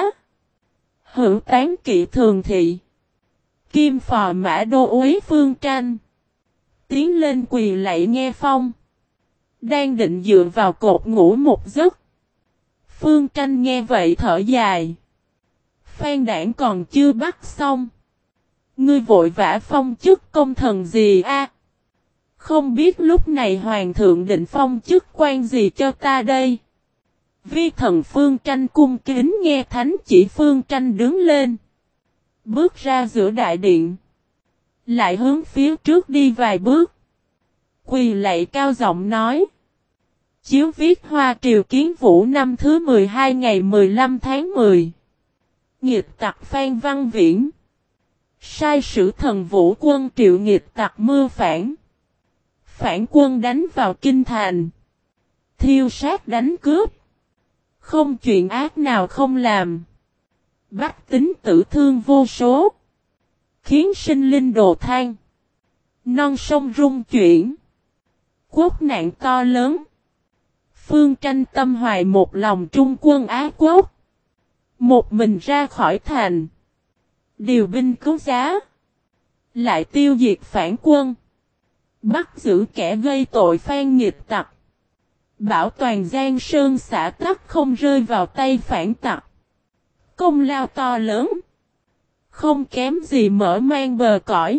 Hữu tán kỵ thường thị. Kim phò mã đô úy Phương Tranh. Tiến lên quỳ lạy nghe phong. Đang định dựa vào cột ngủ một giấc. Phương Tranh nghe vậy thở dài. Phan đảng còn chưa bắt xong. Ngươi vội vã phong chức công thần gì a? Không biết lúc này hoàng thượng định phong chức quan gì cho ta đây? Vi thần Phương Tranh cung kính nghe thánh chỉ. Phương Tranh đứng lên. Bước ra giữa đại điện. Lại hướng phía trước đi vài bước. Quỳ lạy cao giọng nói. Chiếu viết Hoa Triều Kiến Vũ năm thứ 12 ngày 15 tháng 10. Nghịch tặc Phan Văn Viễn. Sai sử thần vũ quân triệu nghịch tặc mưa phản. Phản quân đánh vào kinh thành. Thiêu sát đánh cướp. Không chuyện ác nào không làm. Bách tính tử thương vô số. Khiến sinh linh đồ than. Non sông rung chuyển. Quốc nạn to lớn. Phương Tranh tâm hoài một lòng trung quân Á Quốc. Một mình ra khỏi thành. Điều binh cứu giá. Lại tiêu diệt phản quân. Bắt giữ kẻ gây tội Phan nghịch tặc. Bảo toàn Giang Sơn xã tắc không rơi vào tay phản tặc. Công lao to lớn. Không kém gì mở mang bờ cõi.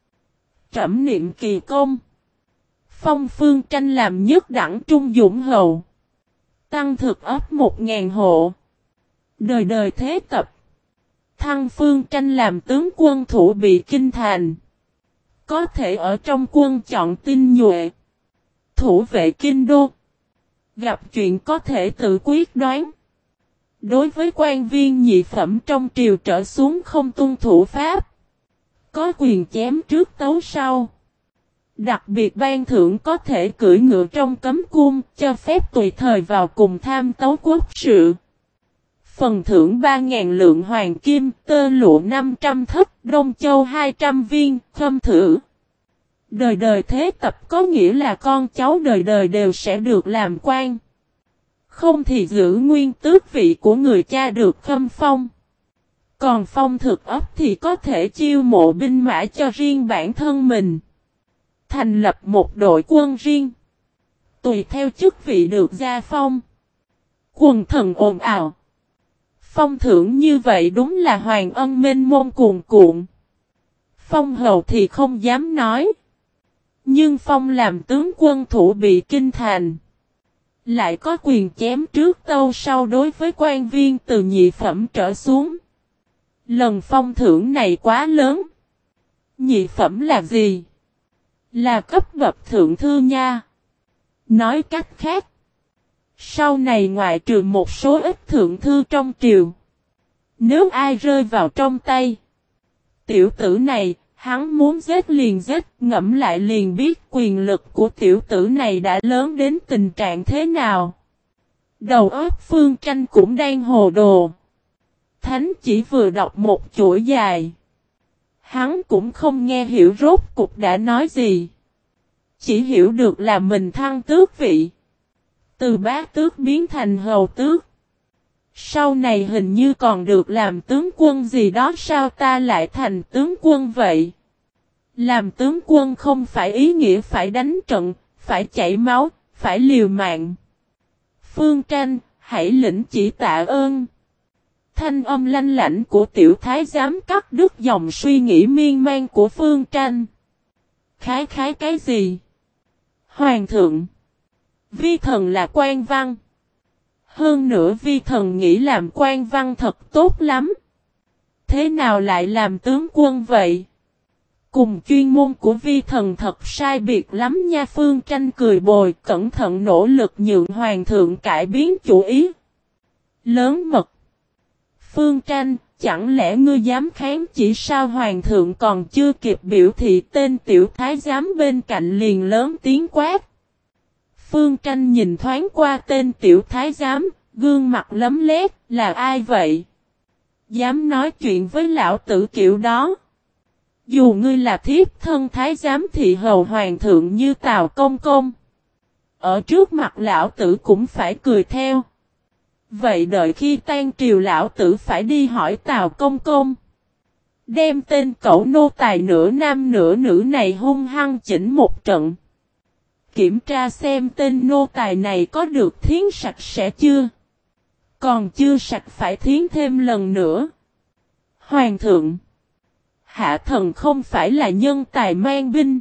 Trẫm niệm kỳ công. Phong Phương Tranh làm nhất đẳng trung dũng hầu. Tăng thực ấp 1000 hộ. Đời đời thế tập. Thăng Phương Tranh làm tướng quân thủ bị kinh thành. Có thể ở trong quân chọn tinh nhuệ. Thủ vệ kinh đô. Gặp chuyện có thể tự quyết đoán. Đối với quan viên nhị phẩm trong triều trở xuống không tuân thủ pháp. Có quyền chém trước tấu sau. Đặc biệt ban thưởng có thể cưỡi ngựa trong cấm cung, cho phép tùy thời vào cùng tham tấu quốc sự. Phần thưởng 3.000 lượng hoàng kim, tơ lụa 500 thất, Đông Châu 200 viên, khâm thử. Đời đời thế tập có nghĩa là con cháu đời đời đều sẽ được làm quan. Không thì giữ nguyên tước vị của người cha được khâm phong. Còn phong thực ấp thì có thể chiêu mộ binh mã cho riêng bản thân mình. Thành lập một đội quân riêng. Tùy theo chức vị được gia phong. Quần thần ồn ào. Phong thưởng như vậy đúng là hoàng ân mênh mông cuồn cuộn. Phong hầu thì không dám nói. Nhưng phong làm tướng quân thủ bị kinh thành. Lại có quyền chém trước tâu sau đối với quan viên từ nhị phẩm trở xuống. Lần phong thưởng này quá lớn. Nhị phẩm là gì? Là cấp bậc thượng thư nha. Nói cách khác. Sau này ngoại trừ một số ít thượng thư trong triều. Nếu ai rơi vào trong tay. Tiểu tử này, hắn muốn giết liền giết, ngẫm lại liền biết quyền lực của tiểu tử này đã lớn đến tình trạng thế nào. Đầu óc Phương Tranh cũng đang hồ đồ. Thánh chỉ vừa đọc một chuỗi dài. Hắn cũng không nghe hiểu rốt cục đã nói gì. Chỉ hiểu được là mình thăng tước vị. Từ bá tước biến thành hầu tước. Sau này hình như còn được làm tướng quân gì đó, sao ta lại thành tướng quân vậy? Làm tướng quân không phải ý nghĩa phải đánh trận, phải chảy máu, phải liều mạng. Phương Tranh, hãy lĩnh chỉ tạ ơn. Thanh âm lanh lảnh của tiểu thái giám cắt đứt dòng suy nghĩ miên man của Phương Tranh. Khái cái gì? Hoàng thượng. Vi thần là quan văn. Hơn nữa vi thần nghĩ làm quan văn thật tốt lắm. Thế nào lại làm tướng quân vậy? Cùng chuyên môn của vi thần thật sai biệt lắm nha. Phương Tranh cười bồi, cẩn thận nỗ lực nhượng hoàng thượng cải biến chủ ý. Lớn mật. Phương Tranh, chẳng lẽ ngươi dám kháng chỉ sao? Hoàng thượng còn chưa kịp biểu thị, tên tiểu thái giám bên cạnh liền lớn tiếng quát. Phương Tranh nhìn thoáng qua tên tiểu thái giám, gương mặt lấm lét, là ai vậy? Dám nói chuyện với lão tử kiểu đó. Dù ngươi là thiếp thân thái giám thị hầu hoàng thượng như Tào Công Công, ở trước mặt lão tử cũng phải cười theo. Vậy đợi khi tan triều lão tử phải đi hỏi Tào Công Công, đem tên cẩu nô tài nửa nam nửa nữ này hung hăng chỉnh một trận. Kiểm tra xem tên nô tài này có được thiến sạch sẽ chưa. Còn chưa sạch phải thiến thêm lần nữa. Hoàng thượng. Hạ thần không phải là nhân tài mang binh.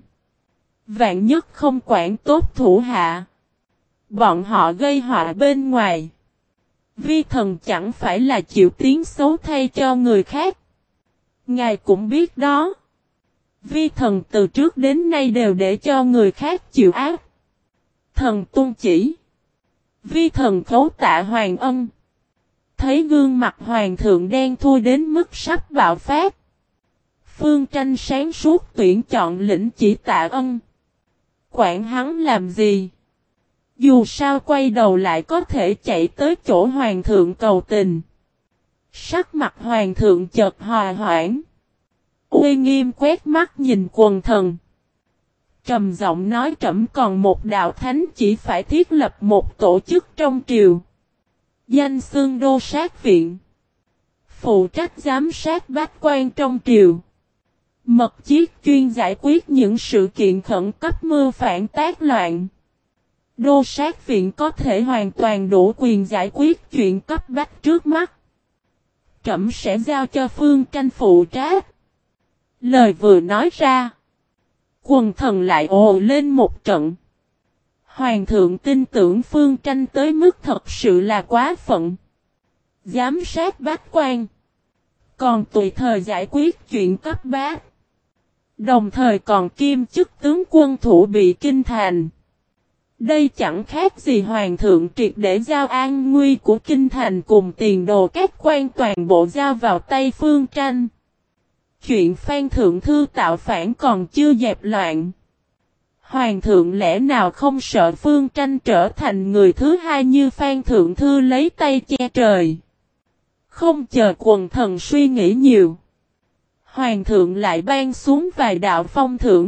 Vạn nhất không quản tốt thủ hạ. Bọn họ gây họa bên ngoài. Vi thần chẳng phải là chịu tiếng xấu thay cho người khác. Ngài cũng biết đó. Vi thần từ trước đến nay đều để cho người khác chịu ác. Thần tuân chỉ. Vi thần khấu tạ hoàng ân. Thấy gương mặt hoàng thượng đen thui đến mức sắp bạo phát. Phương Tranh sáng suốt tuyển chọn lĩnh chỉ tạ ân. Quản hắn làm gì? Dù sao quay đầu lại có thể chạy tới chỗ hoàng thượng cầu tình. Sắc mặt hoàng thượng chợt hòa hoãn. Uy nghiêm quét mắt nhìn quần thần. Trầm giọng nói trẫm còn một đạo thánh chỉ phải thiết lập một tổ chức trong triều. Danh xưng đô sát viện. Phụ trách giám sát bách quan trong triều. Mật chiết chuyên giải quyết những sự kiện khẩn cấp mưu phản tác loạn. Đô sát viện có thể hoàn toàn đủ quyền giải quyết chuyện cấp bách trước mắt. Trẫm sẽ giao cho Phương Tranh phụ trách. Lời vừa nói ra. Quần thần lại ồ lên một trận. Hoàng thượng tin tưởng Phương Tranh tới mức thật sự là quá phận. Giám sát bách quan. Còn tùy thời giải quyết chuyện cấp bách. Đồng thời còn kiêm chức tướng quân thủ bị kinh thành. Đây chẳng khác gì hoàng thượng triệt để giao an nguy của kinh thành cùng tiền đồ các quan toàn bộ giao vào tay Phương Tranh. Chuyện Phan Thượng Thư tạo phản còn chưa dẹp loạn. Hoàng thượng lẽ nào không sợ Phương Tranh trở thành người thứ hai như Phan Thượng Thư lấy tay che trời. Không chờ quần thần suy nghĩ nhiều. Hoàng thượng lại ban xuống vài đạo phong thưởng.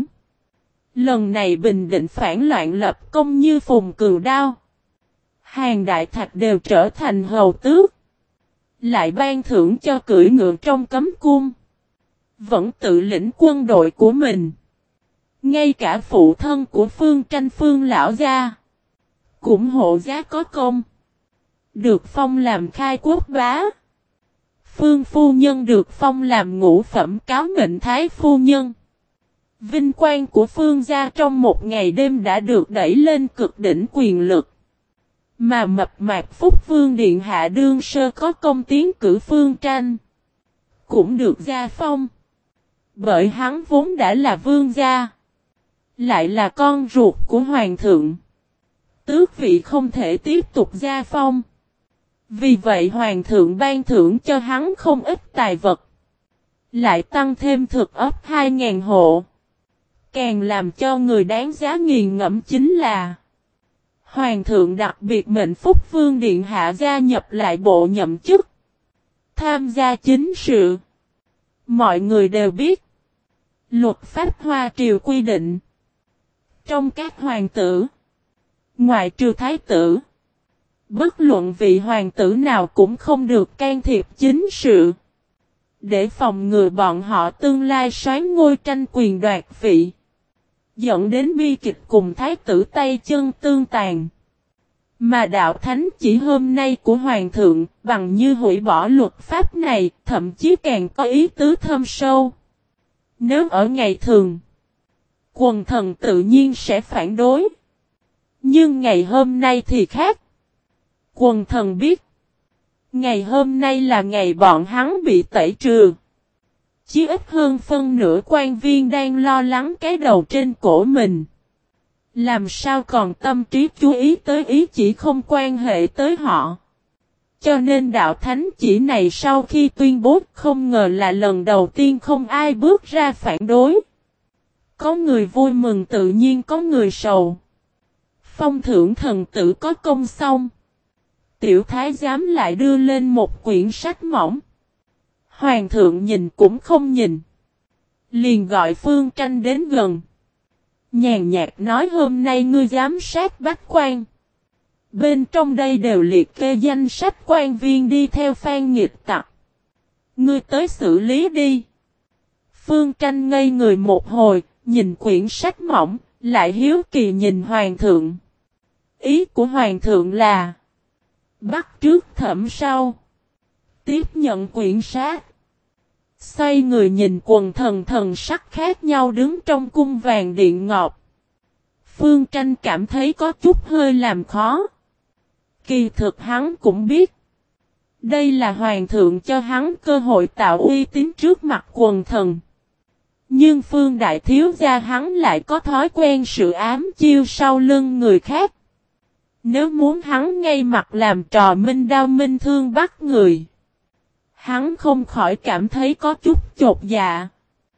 Lần này bình định phản loạn lập công như Phùng Cừu Đao. Hàng Đại Thạch đều trở thành hầu tước. Lại ban thưởng cho cưỡi ngựa trong cấm cung. Vẫn tự lĩnh quân đội của mình. Ngay cả phụ thân của Phương Tranh Phương lão gia cũng hộ giá có công. Được phong làm khai quốc bá. Phương phu nhân được phong làm ngũ phẩm cáo mệnh thái phu nhân. Vinh quang của Phương gia trong một ngày đêm đã được đẩy lên cực đỉnh quyền lực. Mà mập mạp Phúc Vương Điện Hạ đương sơ có công tiến cử Phương Tranh. Cũng được gia phong. Bởi hắn vốn đã là vương gia. Lại là con ruột của hoàng thượng. Tước vị không thể tiếp tục gia phong. Vì vậy hoàng thượng ban thưởng cho hắn không ít tài vật. Lại tăng thêm thực ấp 2.000 hộ. Càng làm cho người đáng giá nghiền ngẫm chính là hoàng thượng đặc biệt mệnh Phúc Vương Điện Hạ gia nhập lại bộ nhậm chức. Tham gia chính sự. Mọi người đều biết. Luật pháp Hoa Triều quy định. Trong các hoàng tử. Ngoại trừ thái tử. Bất luận vị hoàng tử nào cũng không được can thiệp chính sự. Để phòng ngừa bọn họ tương lai soán ngôi tranh quyền đoạt vị. Dẫn đến bi kịch cùng thái tử tay chân tương tàn. Mà đạo thánh chỉ hôm nay của hoàng thượng bằng như hủy bỏ luật pháp này, thậm chí càng có ý tứ thâm sâu. Nếu ở ngày thường, quần thần tự nhiên sẽ phản đối. Nhưng ngày hôm nay thì khác. Quần thần biết. Ngày hôm nay là ngày bọn hắn bị tẩy trừ. Chỉ ít hơn phân nửa quan viên đang lo lắng cái đầu trên cổ mình. Làm sao còn tâm trí chú ý tới ý chỉ không quan hệ tới họ. Cho nên đạo thánh chỉ này sau khi tuyên bố không ngờ là lần đầu tiên không ai bước ra phản đối. Có người vui mừng tự nhiên có người sầu. Phong thưởng thần tử có công xong. Tiểu thái giám lại đưa lên một quyển sách mỏng. Hoàng thượng nhìn cũng không nhìn. Liền gọi Phương Tranh đến gần. Nhàn nhạt nói hôm nay ngươi giám sát bách quan. Bên trong đây đều liệt kê danh sách quan viên đi theo Phan Nghịch Tặc. Ngươi tới xử lý đi. Phương Tranh ngây người một hồi, nhìn quyển sách mỏng, lại hiếu kỳ nhìn Hoàng thượng. Ý của Hoàng thượng là bắt trước thẩm sau. Tiếp nhận quyển sách. Xoay người nhìn quần thần sắc khác nhau đứng trong cung vàng điện ngọc. Phương Tranh cảm thấy có chút hơi làm khó. Kỳ thực hắn cũng biết. Đây là hoàng thượng cho hắn cơ hội tạo uy tín trước mặt quần thần. Nhưng Phương Đại Thiếu Gia hắn lại có thói quen sự ám chiêu sau lưng người khác. Nếu muốn hắn ngay mặt làm trò minh đao minh thương bắt người. Hắn không khỏi cảm thấy có chút chột dạ.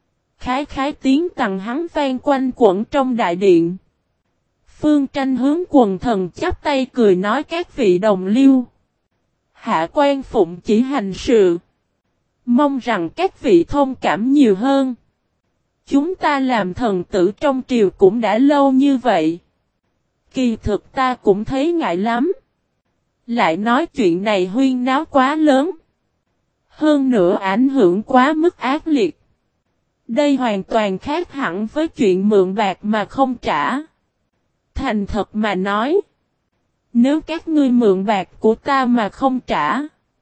Khái tiếng tằng hắn vang quanh quẩn trong đại điện. Phương Tranh hướng quần thần chắp tay cười nói các vị đồng liêu. Hạ quan phụng chỉ hành sự. Mong rằng các vị thông cảm nhiều hơn. Chúng ta làm thần tử trong triều cũng đã lâu như vậy. Kỳ thực ta cũng thấy ngại lắm. Lại nói chuyện này huyên náo quá lớn. Hơn nữa ảnh hưởng quá mức ác liệt. Đây hoàn toàn khác hẳn với chuyện mượn bạc mà không trả. Thành thật mà nói. Nếu các ngươi mượn bạc của ta mà không trả.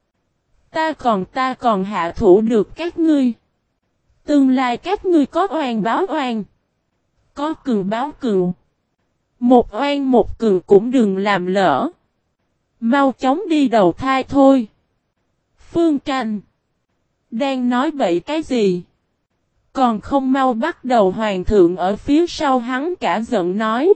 Ta còn hạ thủ được các ngươi. Tương lai các ngươi có oan báo oan. Có cừu báo cừu. Một oan một cừu cũng đừng làm lỡ. Mau chóng đi đầu thai thôi. Phương Tranh. Đang nói bậy cái gì? Còn không mau bắt đầu hoàng thượng ở phía sau hắn cả giận nói.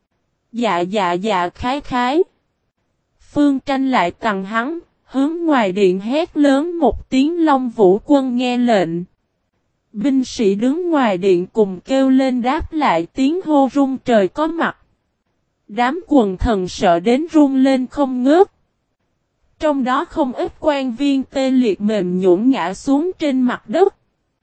Dạ khái. Phương Tranh lại tằng hắn, hướng ngoài điện hét lớn một tiếng Long Vũ quân nghe lệnh. Binh sĩ đứng ngoài điện cùng kêu lên đáp lại tiếng hô rung trời có mặt. Đám quần thần sợ đến run lên không ngớt. Trong đó không ít quan viên tê liệt mềm nhũn ngã xuống trên mặt đất.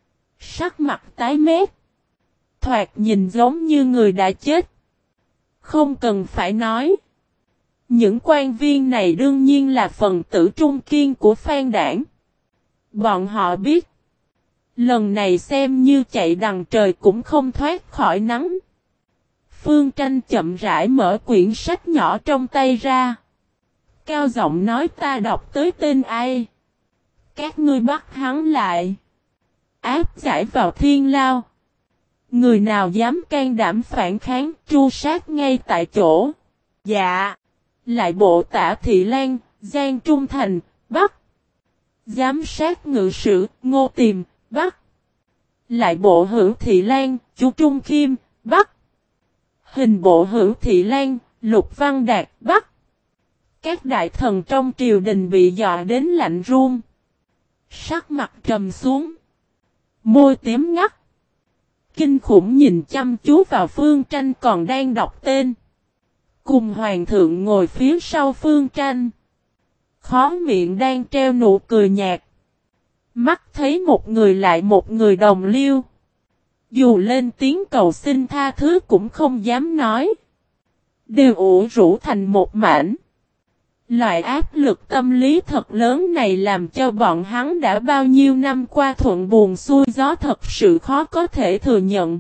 Sắc mặt tái mét. Thoạt nhìn giống như người đã chết. Không cần phải nói. Những quan viên này đương nhiên là phần tử trung kiên của Phan đảng. Bọn họ biết. Lần này xem như chạy đằng trời cũng không thoát khỏi nắng. Phương Tranh chậm rãi mở quyển sách nhỏ trong tay ra. Cao giọng nói ta đọc tới tên ai. Các ngươi bắt hắn lại. Áp giải vào thiên lao. Người nào dám can đảm phản kháng tru sát ngay tại chỗ. Dạ. Lại bộ Tả Thị Lan, Giang Trung Thành, bắt. Giám sát ngự sử, Ngô Tiềm, bắt. Lại bộ Hữu Thị Lan, Chu Trung Khiêm, bắt. Hình bộ Hữu Thị Lan, Lục Văn Đạt, bắt. Các đại thần trong triều đình bị dọa đến lạnh run. Sắc mặt trầm xuống. Môi tím ngắt. Kinh khủng nhìn chăm chú vào Phương Tranh còn đang đọc tên. Cùng hoàng thượng ngồi phía sau Phương Tranh. Khóe miệng đang treo nụ cười nhạt. Mắt thấy một người lại một người đồng liêu. Dù lên tiếng cầu xin tha thứ cũng không dám nói. Đều ủ rũ thành một mảnh. Loại áp lực tâm lý thật lớn này làm cho bọn hắn đã bao nhiêu năm qua thuận buồm xuôi gió thật sự khó có thể thừa nhận.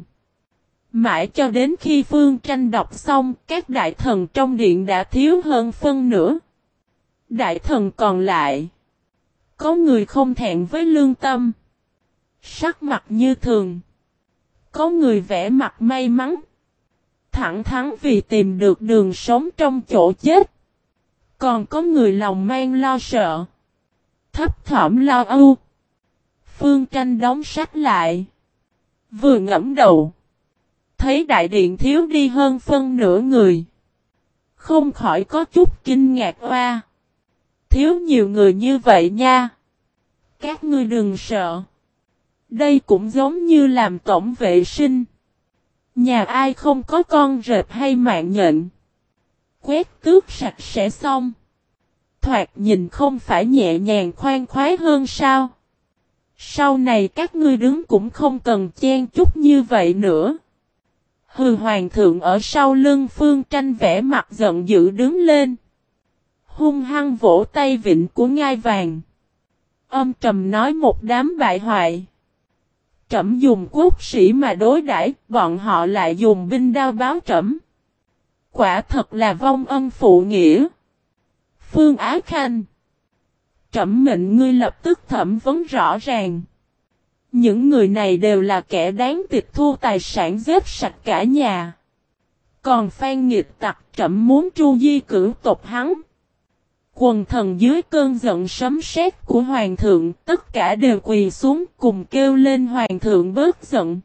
Mãi cho đến khi Phương Tranh đọc xong, các đại thần trong điện đã thiếu hơn phân nửa. Đại thần còn lại. Có người không thẹn với lương tâm. Sắc mặt như thường. Có người vẽ mặt may mắn. thẳng thắn vì tìm được đường sống trong chỗ chết. Còn có người lòng mang lo sợ, thấp thỏm lo âu. Phương Tranh đóng sách lại. Vừa ngẫm đầu, thấy đại điện thiếu đi hơn phân nửa người. Không khỏi có chút kinh ngạc oa. Thiếu nhiều người như vậy nha. Các ngươi đừng sợ. Đây cũng giống như làm tổng vệ sinh. Nhà ai không có con rệp hay mạng nhện. Quét tước sạch sẽ xong. Thoạt nhìn không phải nhẹ nhàng khoan khoái hơn sao. Sau này các ngươi đứng cũng không cần chen chúc như vậy nữa. Hừ, hoàng thượng ở sau lưng Phương Tranh vẻ mặt giận dữ đứng lên. Hung hăng vỗ tay vịnh của ngai vàng. Âm trầm nói một đám bại hoại. Trẫm dùng quốc sĩ mà đối đãi, bọn họ lại dùng binh đao báo trẫm. Quả thật là vong ân phụ nghĩa. Phương Á Khanh, trẫm mệnh ngươi lập tức thẩm vấn rõ ràng. Những người này đều là kẻ đáng tịch thu tài sản, giết sạch cả nhà. Còn Phan nghịch tặc, trẫm muốn tru di cửu tộc hắn. Quần thần dưới cơn giận sấm sét của hoàng thượng, tất cả đều quỳ xuống cùng kêu lên hoàng thượng bớt giận.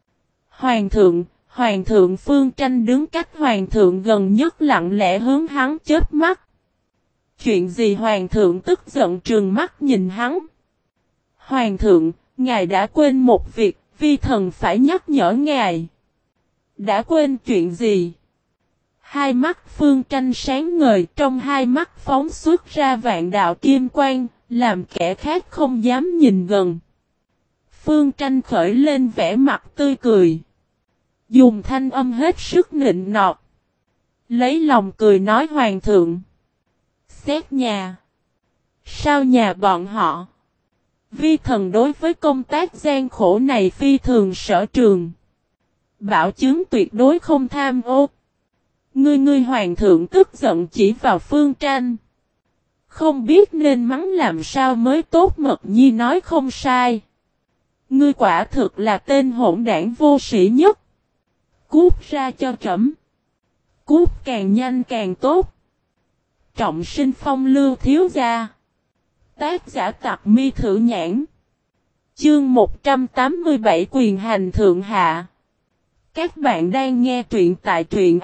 Hoàng thượng Phương Tranh đứng cách hoàng thượng gần nhất lặng lẽ hướng hắn chớp mắt. Chuyện gì? Hoàng thượng tức giận trừng mắt nhìn hắn. Hoàng thượng, ngài đã quên một việc, vi thần phải nhắc nhở ngài. Đã quên chuyện gì? Hai mắt Phương Tranh sáng ngời, trong hai mắt phóng xuất ra vạn đạo kim quang, làm kẻ khác không dám nhìn gần. Phương Tranh khởi lên vẻ mặt tươi cười. Dùng thanh âm hết sức nịnh nọt. Lấy lòng cười nói hoàng thượng. Xét nhà. Sao nhà bọn họ? Vi thần đối với công tác gian khổ này phi thường sở trường. Bảo chứng tuyệt đối không tham ô. Ngươi hoàng thượng tức giận chỉ vào Phương Tranh. Không biết nên mắng làm sao mới tốt. Mật Nhi nói không sai. Ngươi quả thực là tên hỗn đảng vô sĩ nhất. Cút ra cho trẫm. Cút càng nhanh càng tốt. Trọng sinh phong lưu thiếu gia. Tác giả Tặc Mi Thử Nhãn. Chương 187 quyền hành thượng hạ. Các bạn đang nghe truyện tại truyện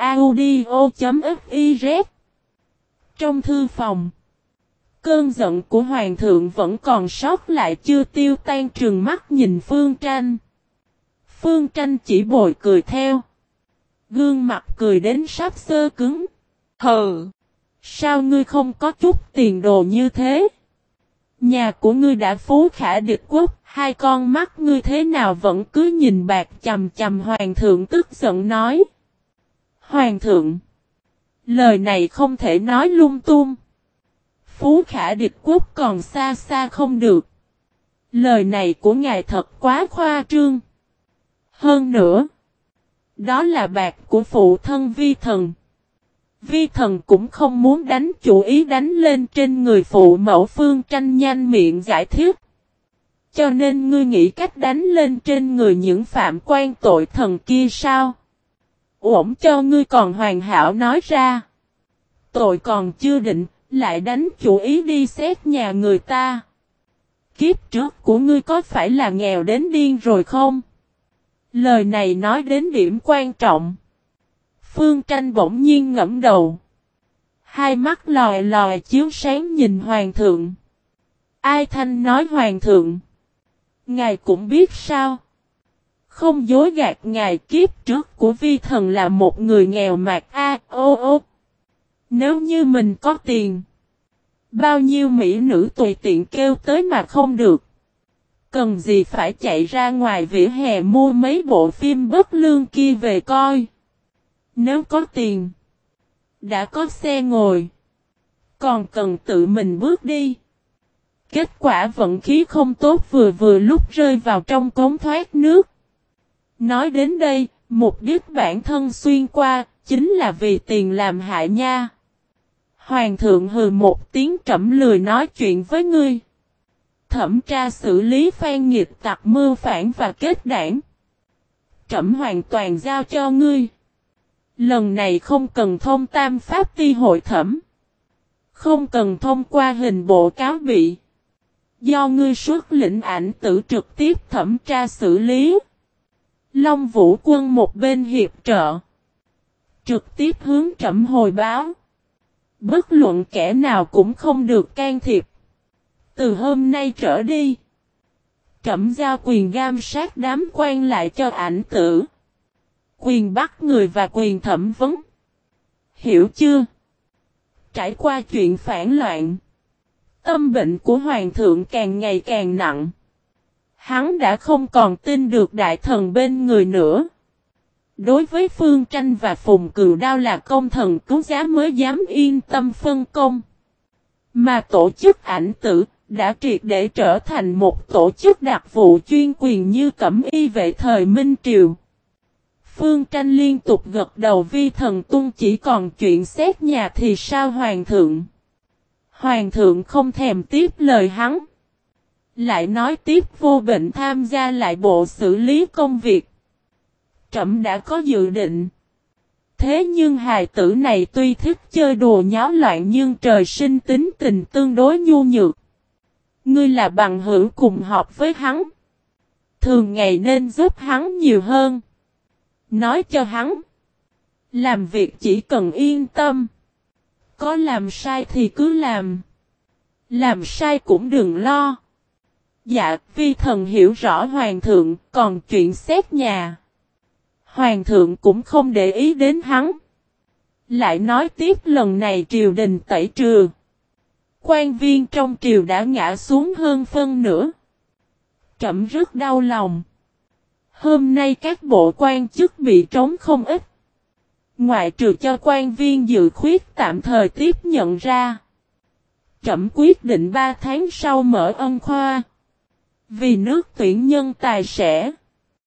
audio.fiz. Trong thư phòng, cơn giận của hoàng thượng vẫn còn sót lại chưa tiêu tan, trừng mắt nhìn Phương Tranh. Phương Tranh chỉ bồi cười theo. Gương mặt cười đến sắp xơ cứng. Hừ! Sao ngươi không có chút tiền đồ như thế? Nhà của ngươi đã phú khả địch quốc, hai con mắt ngươi thế nào vẫn cứ nhìn bạc chằm chằm? Hoàng thượng tức giận nói. Hoàng thượng! Lời này không thể nói lung tung. Phú khả địch quốc còn xa xa không được. Lời này của ngài thật quá khoa trương. Hơn nữa, đó là bạc của phụ thân vi thần. Vi thần cũng không muốn đánh chủ ý đánh lên trên người phụ mẫu. Phương Tranh nhanh miệng giải thích. Cho nên ngươi nghĩ cách đánh lên trên người những phạm quan tội thần kia sao? Ổn cho ngươi còn hoàn hảo nói ra. Tội còn chưa định, lại đánh chủ ý đi xét nhà người ta. Kiếp trước của ngươi có phải là nghèo đến điên rồi không? Lời này nói đến điểm quan trọng. Phương Tranh bỗng nhiên ngẫm đầu. Hai mắt lòi lòi chiếu sáng nhìn hoàng thượng. Ai thanh nói hoàng thượng. Ngài cũng biết sao. Không dối gạt ngài, kiếp trước của vi thần là một người nghèo mạt Nếu như mình có tiền, bao nhiêu mỹ nữ tùy tiện kêu tới mà không được. Cần gì phải chạy ra ngoài vỉa hè mua mấy bộ phim bất lương kia về coi. Nếu có tiền, đã có xe ngồi, còn cần tự mình bước đi. Kết quả vận khí không tốt, vừa lúc rơi vào trong cống thoát nước. Nói đến đây, mục đích bản thân xuyên qua, chính là vì tiền làm hại nha. Hoàng thượng hừ một tiếng, trẫm lười nói chuyện với ngươi. Thẩm tra xử lý Phan nghịch tặc mưu phản và kết đảng. Trẫm hoàn toàn giao cho ngươi. Lần này không cần thông tam pháp ti hội thẩm. Không cần thông qua hình bộ cáo bị. Do ngươi xuất lĩnh ảnh tử trực tiếp thẩm tra xử lý. Long Vũ Quân một bên hiệp trợ. Trực tiếp hướng trẫm hồi báo. Bất luận kẻ nào cũng không được can thiệp. Từ hôm nay trở đi. Trẫm giao quyền giam sát đám quan lại cho ảnh tử. Quyền bắt người và quyền thẩm vấn. Hiểu chưa? Trải qua chuyện phản loạn. Tâm bệnh của hoàng thượng càng ngày càng nặng. Hắn đã không còn tin được đại thần bên người nữa. Đối với Phương Tranh và Phùng Cừu Đao là công thần cứu giá mới dám yên tâm phân công. Mà tổ chức ảnh tử đã triệt để trở thành một tổ chức đặc vụ chuyên quyền như Cẩm Y vệ thời Minh Triều. Phương Tranh liên tục gật đầu vi thần tuân, chỉ còn chuyện xét nhà thì sao hoàng thượng? Hoàng thượng không thèm tiếp lời hắn. Lại nói tiếp vô bệnh tham gia lại bộ xử lý công việc. Trẫm đã có dự định. Thế nhưng hài tử này tuy thích chơi đùa nháo loạn nhưng trời sinh tính tình tương đối nhu nhược. Ngươi là bằng hữu cùng học với hắn. Thường ngày nên giúp hắn nhiều hơn. Nói cho hắn. Làm việc chỉ cần yên tâm. Có làm sai thì cứ làm. Làm sai cũng đừng lo. Dạ, vi thần hiểu rõ hoàng thượng, còn chuyện xét nhà. Hoàng thượng cũng không để ý đến hắn. Lại nói tiếp lần này triều đình tẩy trừ. Quan viên trong triều đã ngã xuống hơn phân nửa. Trẫm rất đau lòng. Hôm nay các bộ quan chức bị trống không ít. Ngoại trừ cho quan viên dự khuyết tạm thời tiếp nhận ra. Trẫm quyết định 3 tháng sau mở ân khoa. Vì nước tuyển nhân tài sẽ.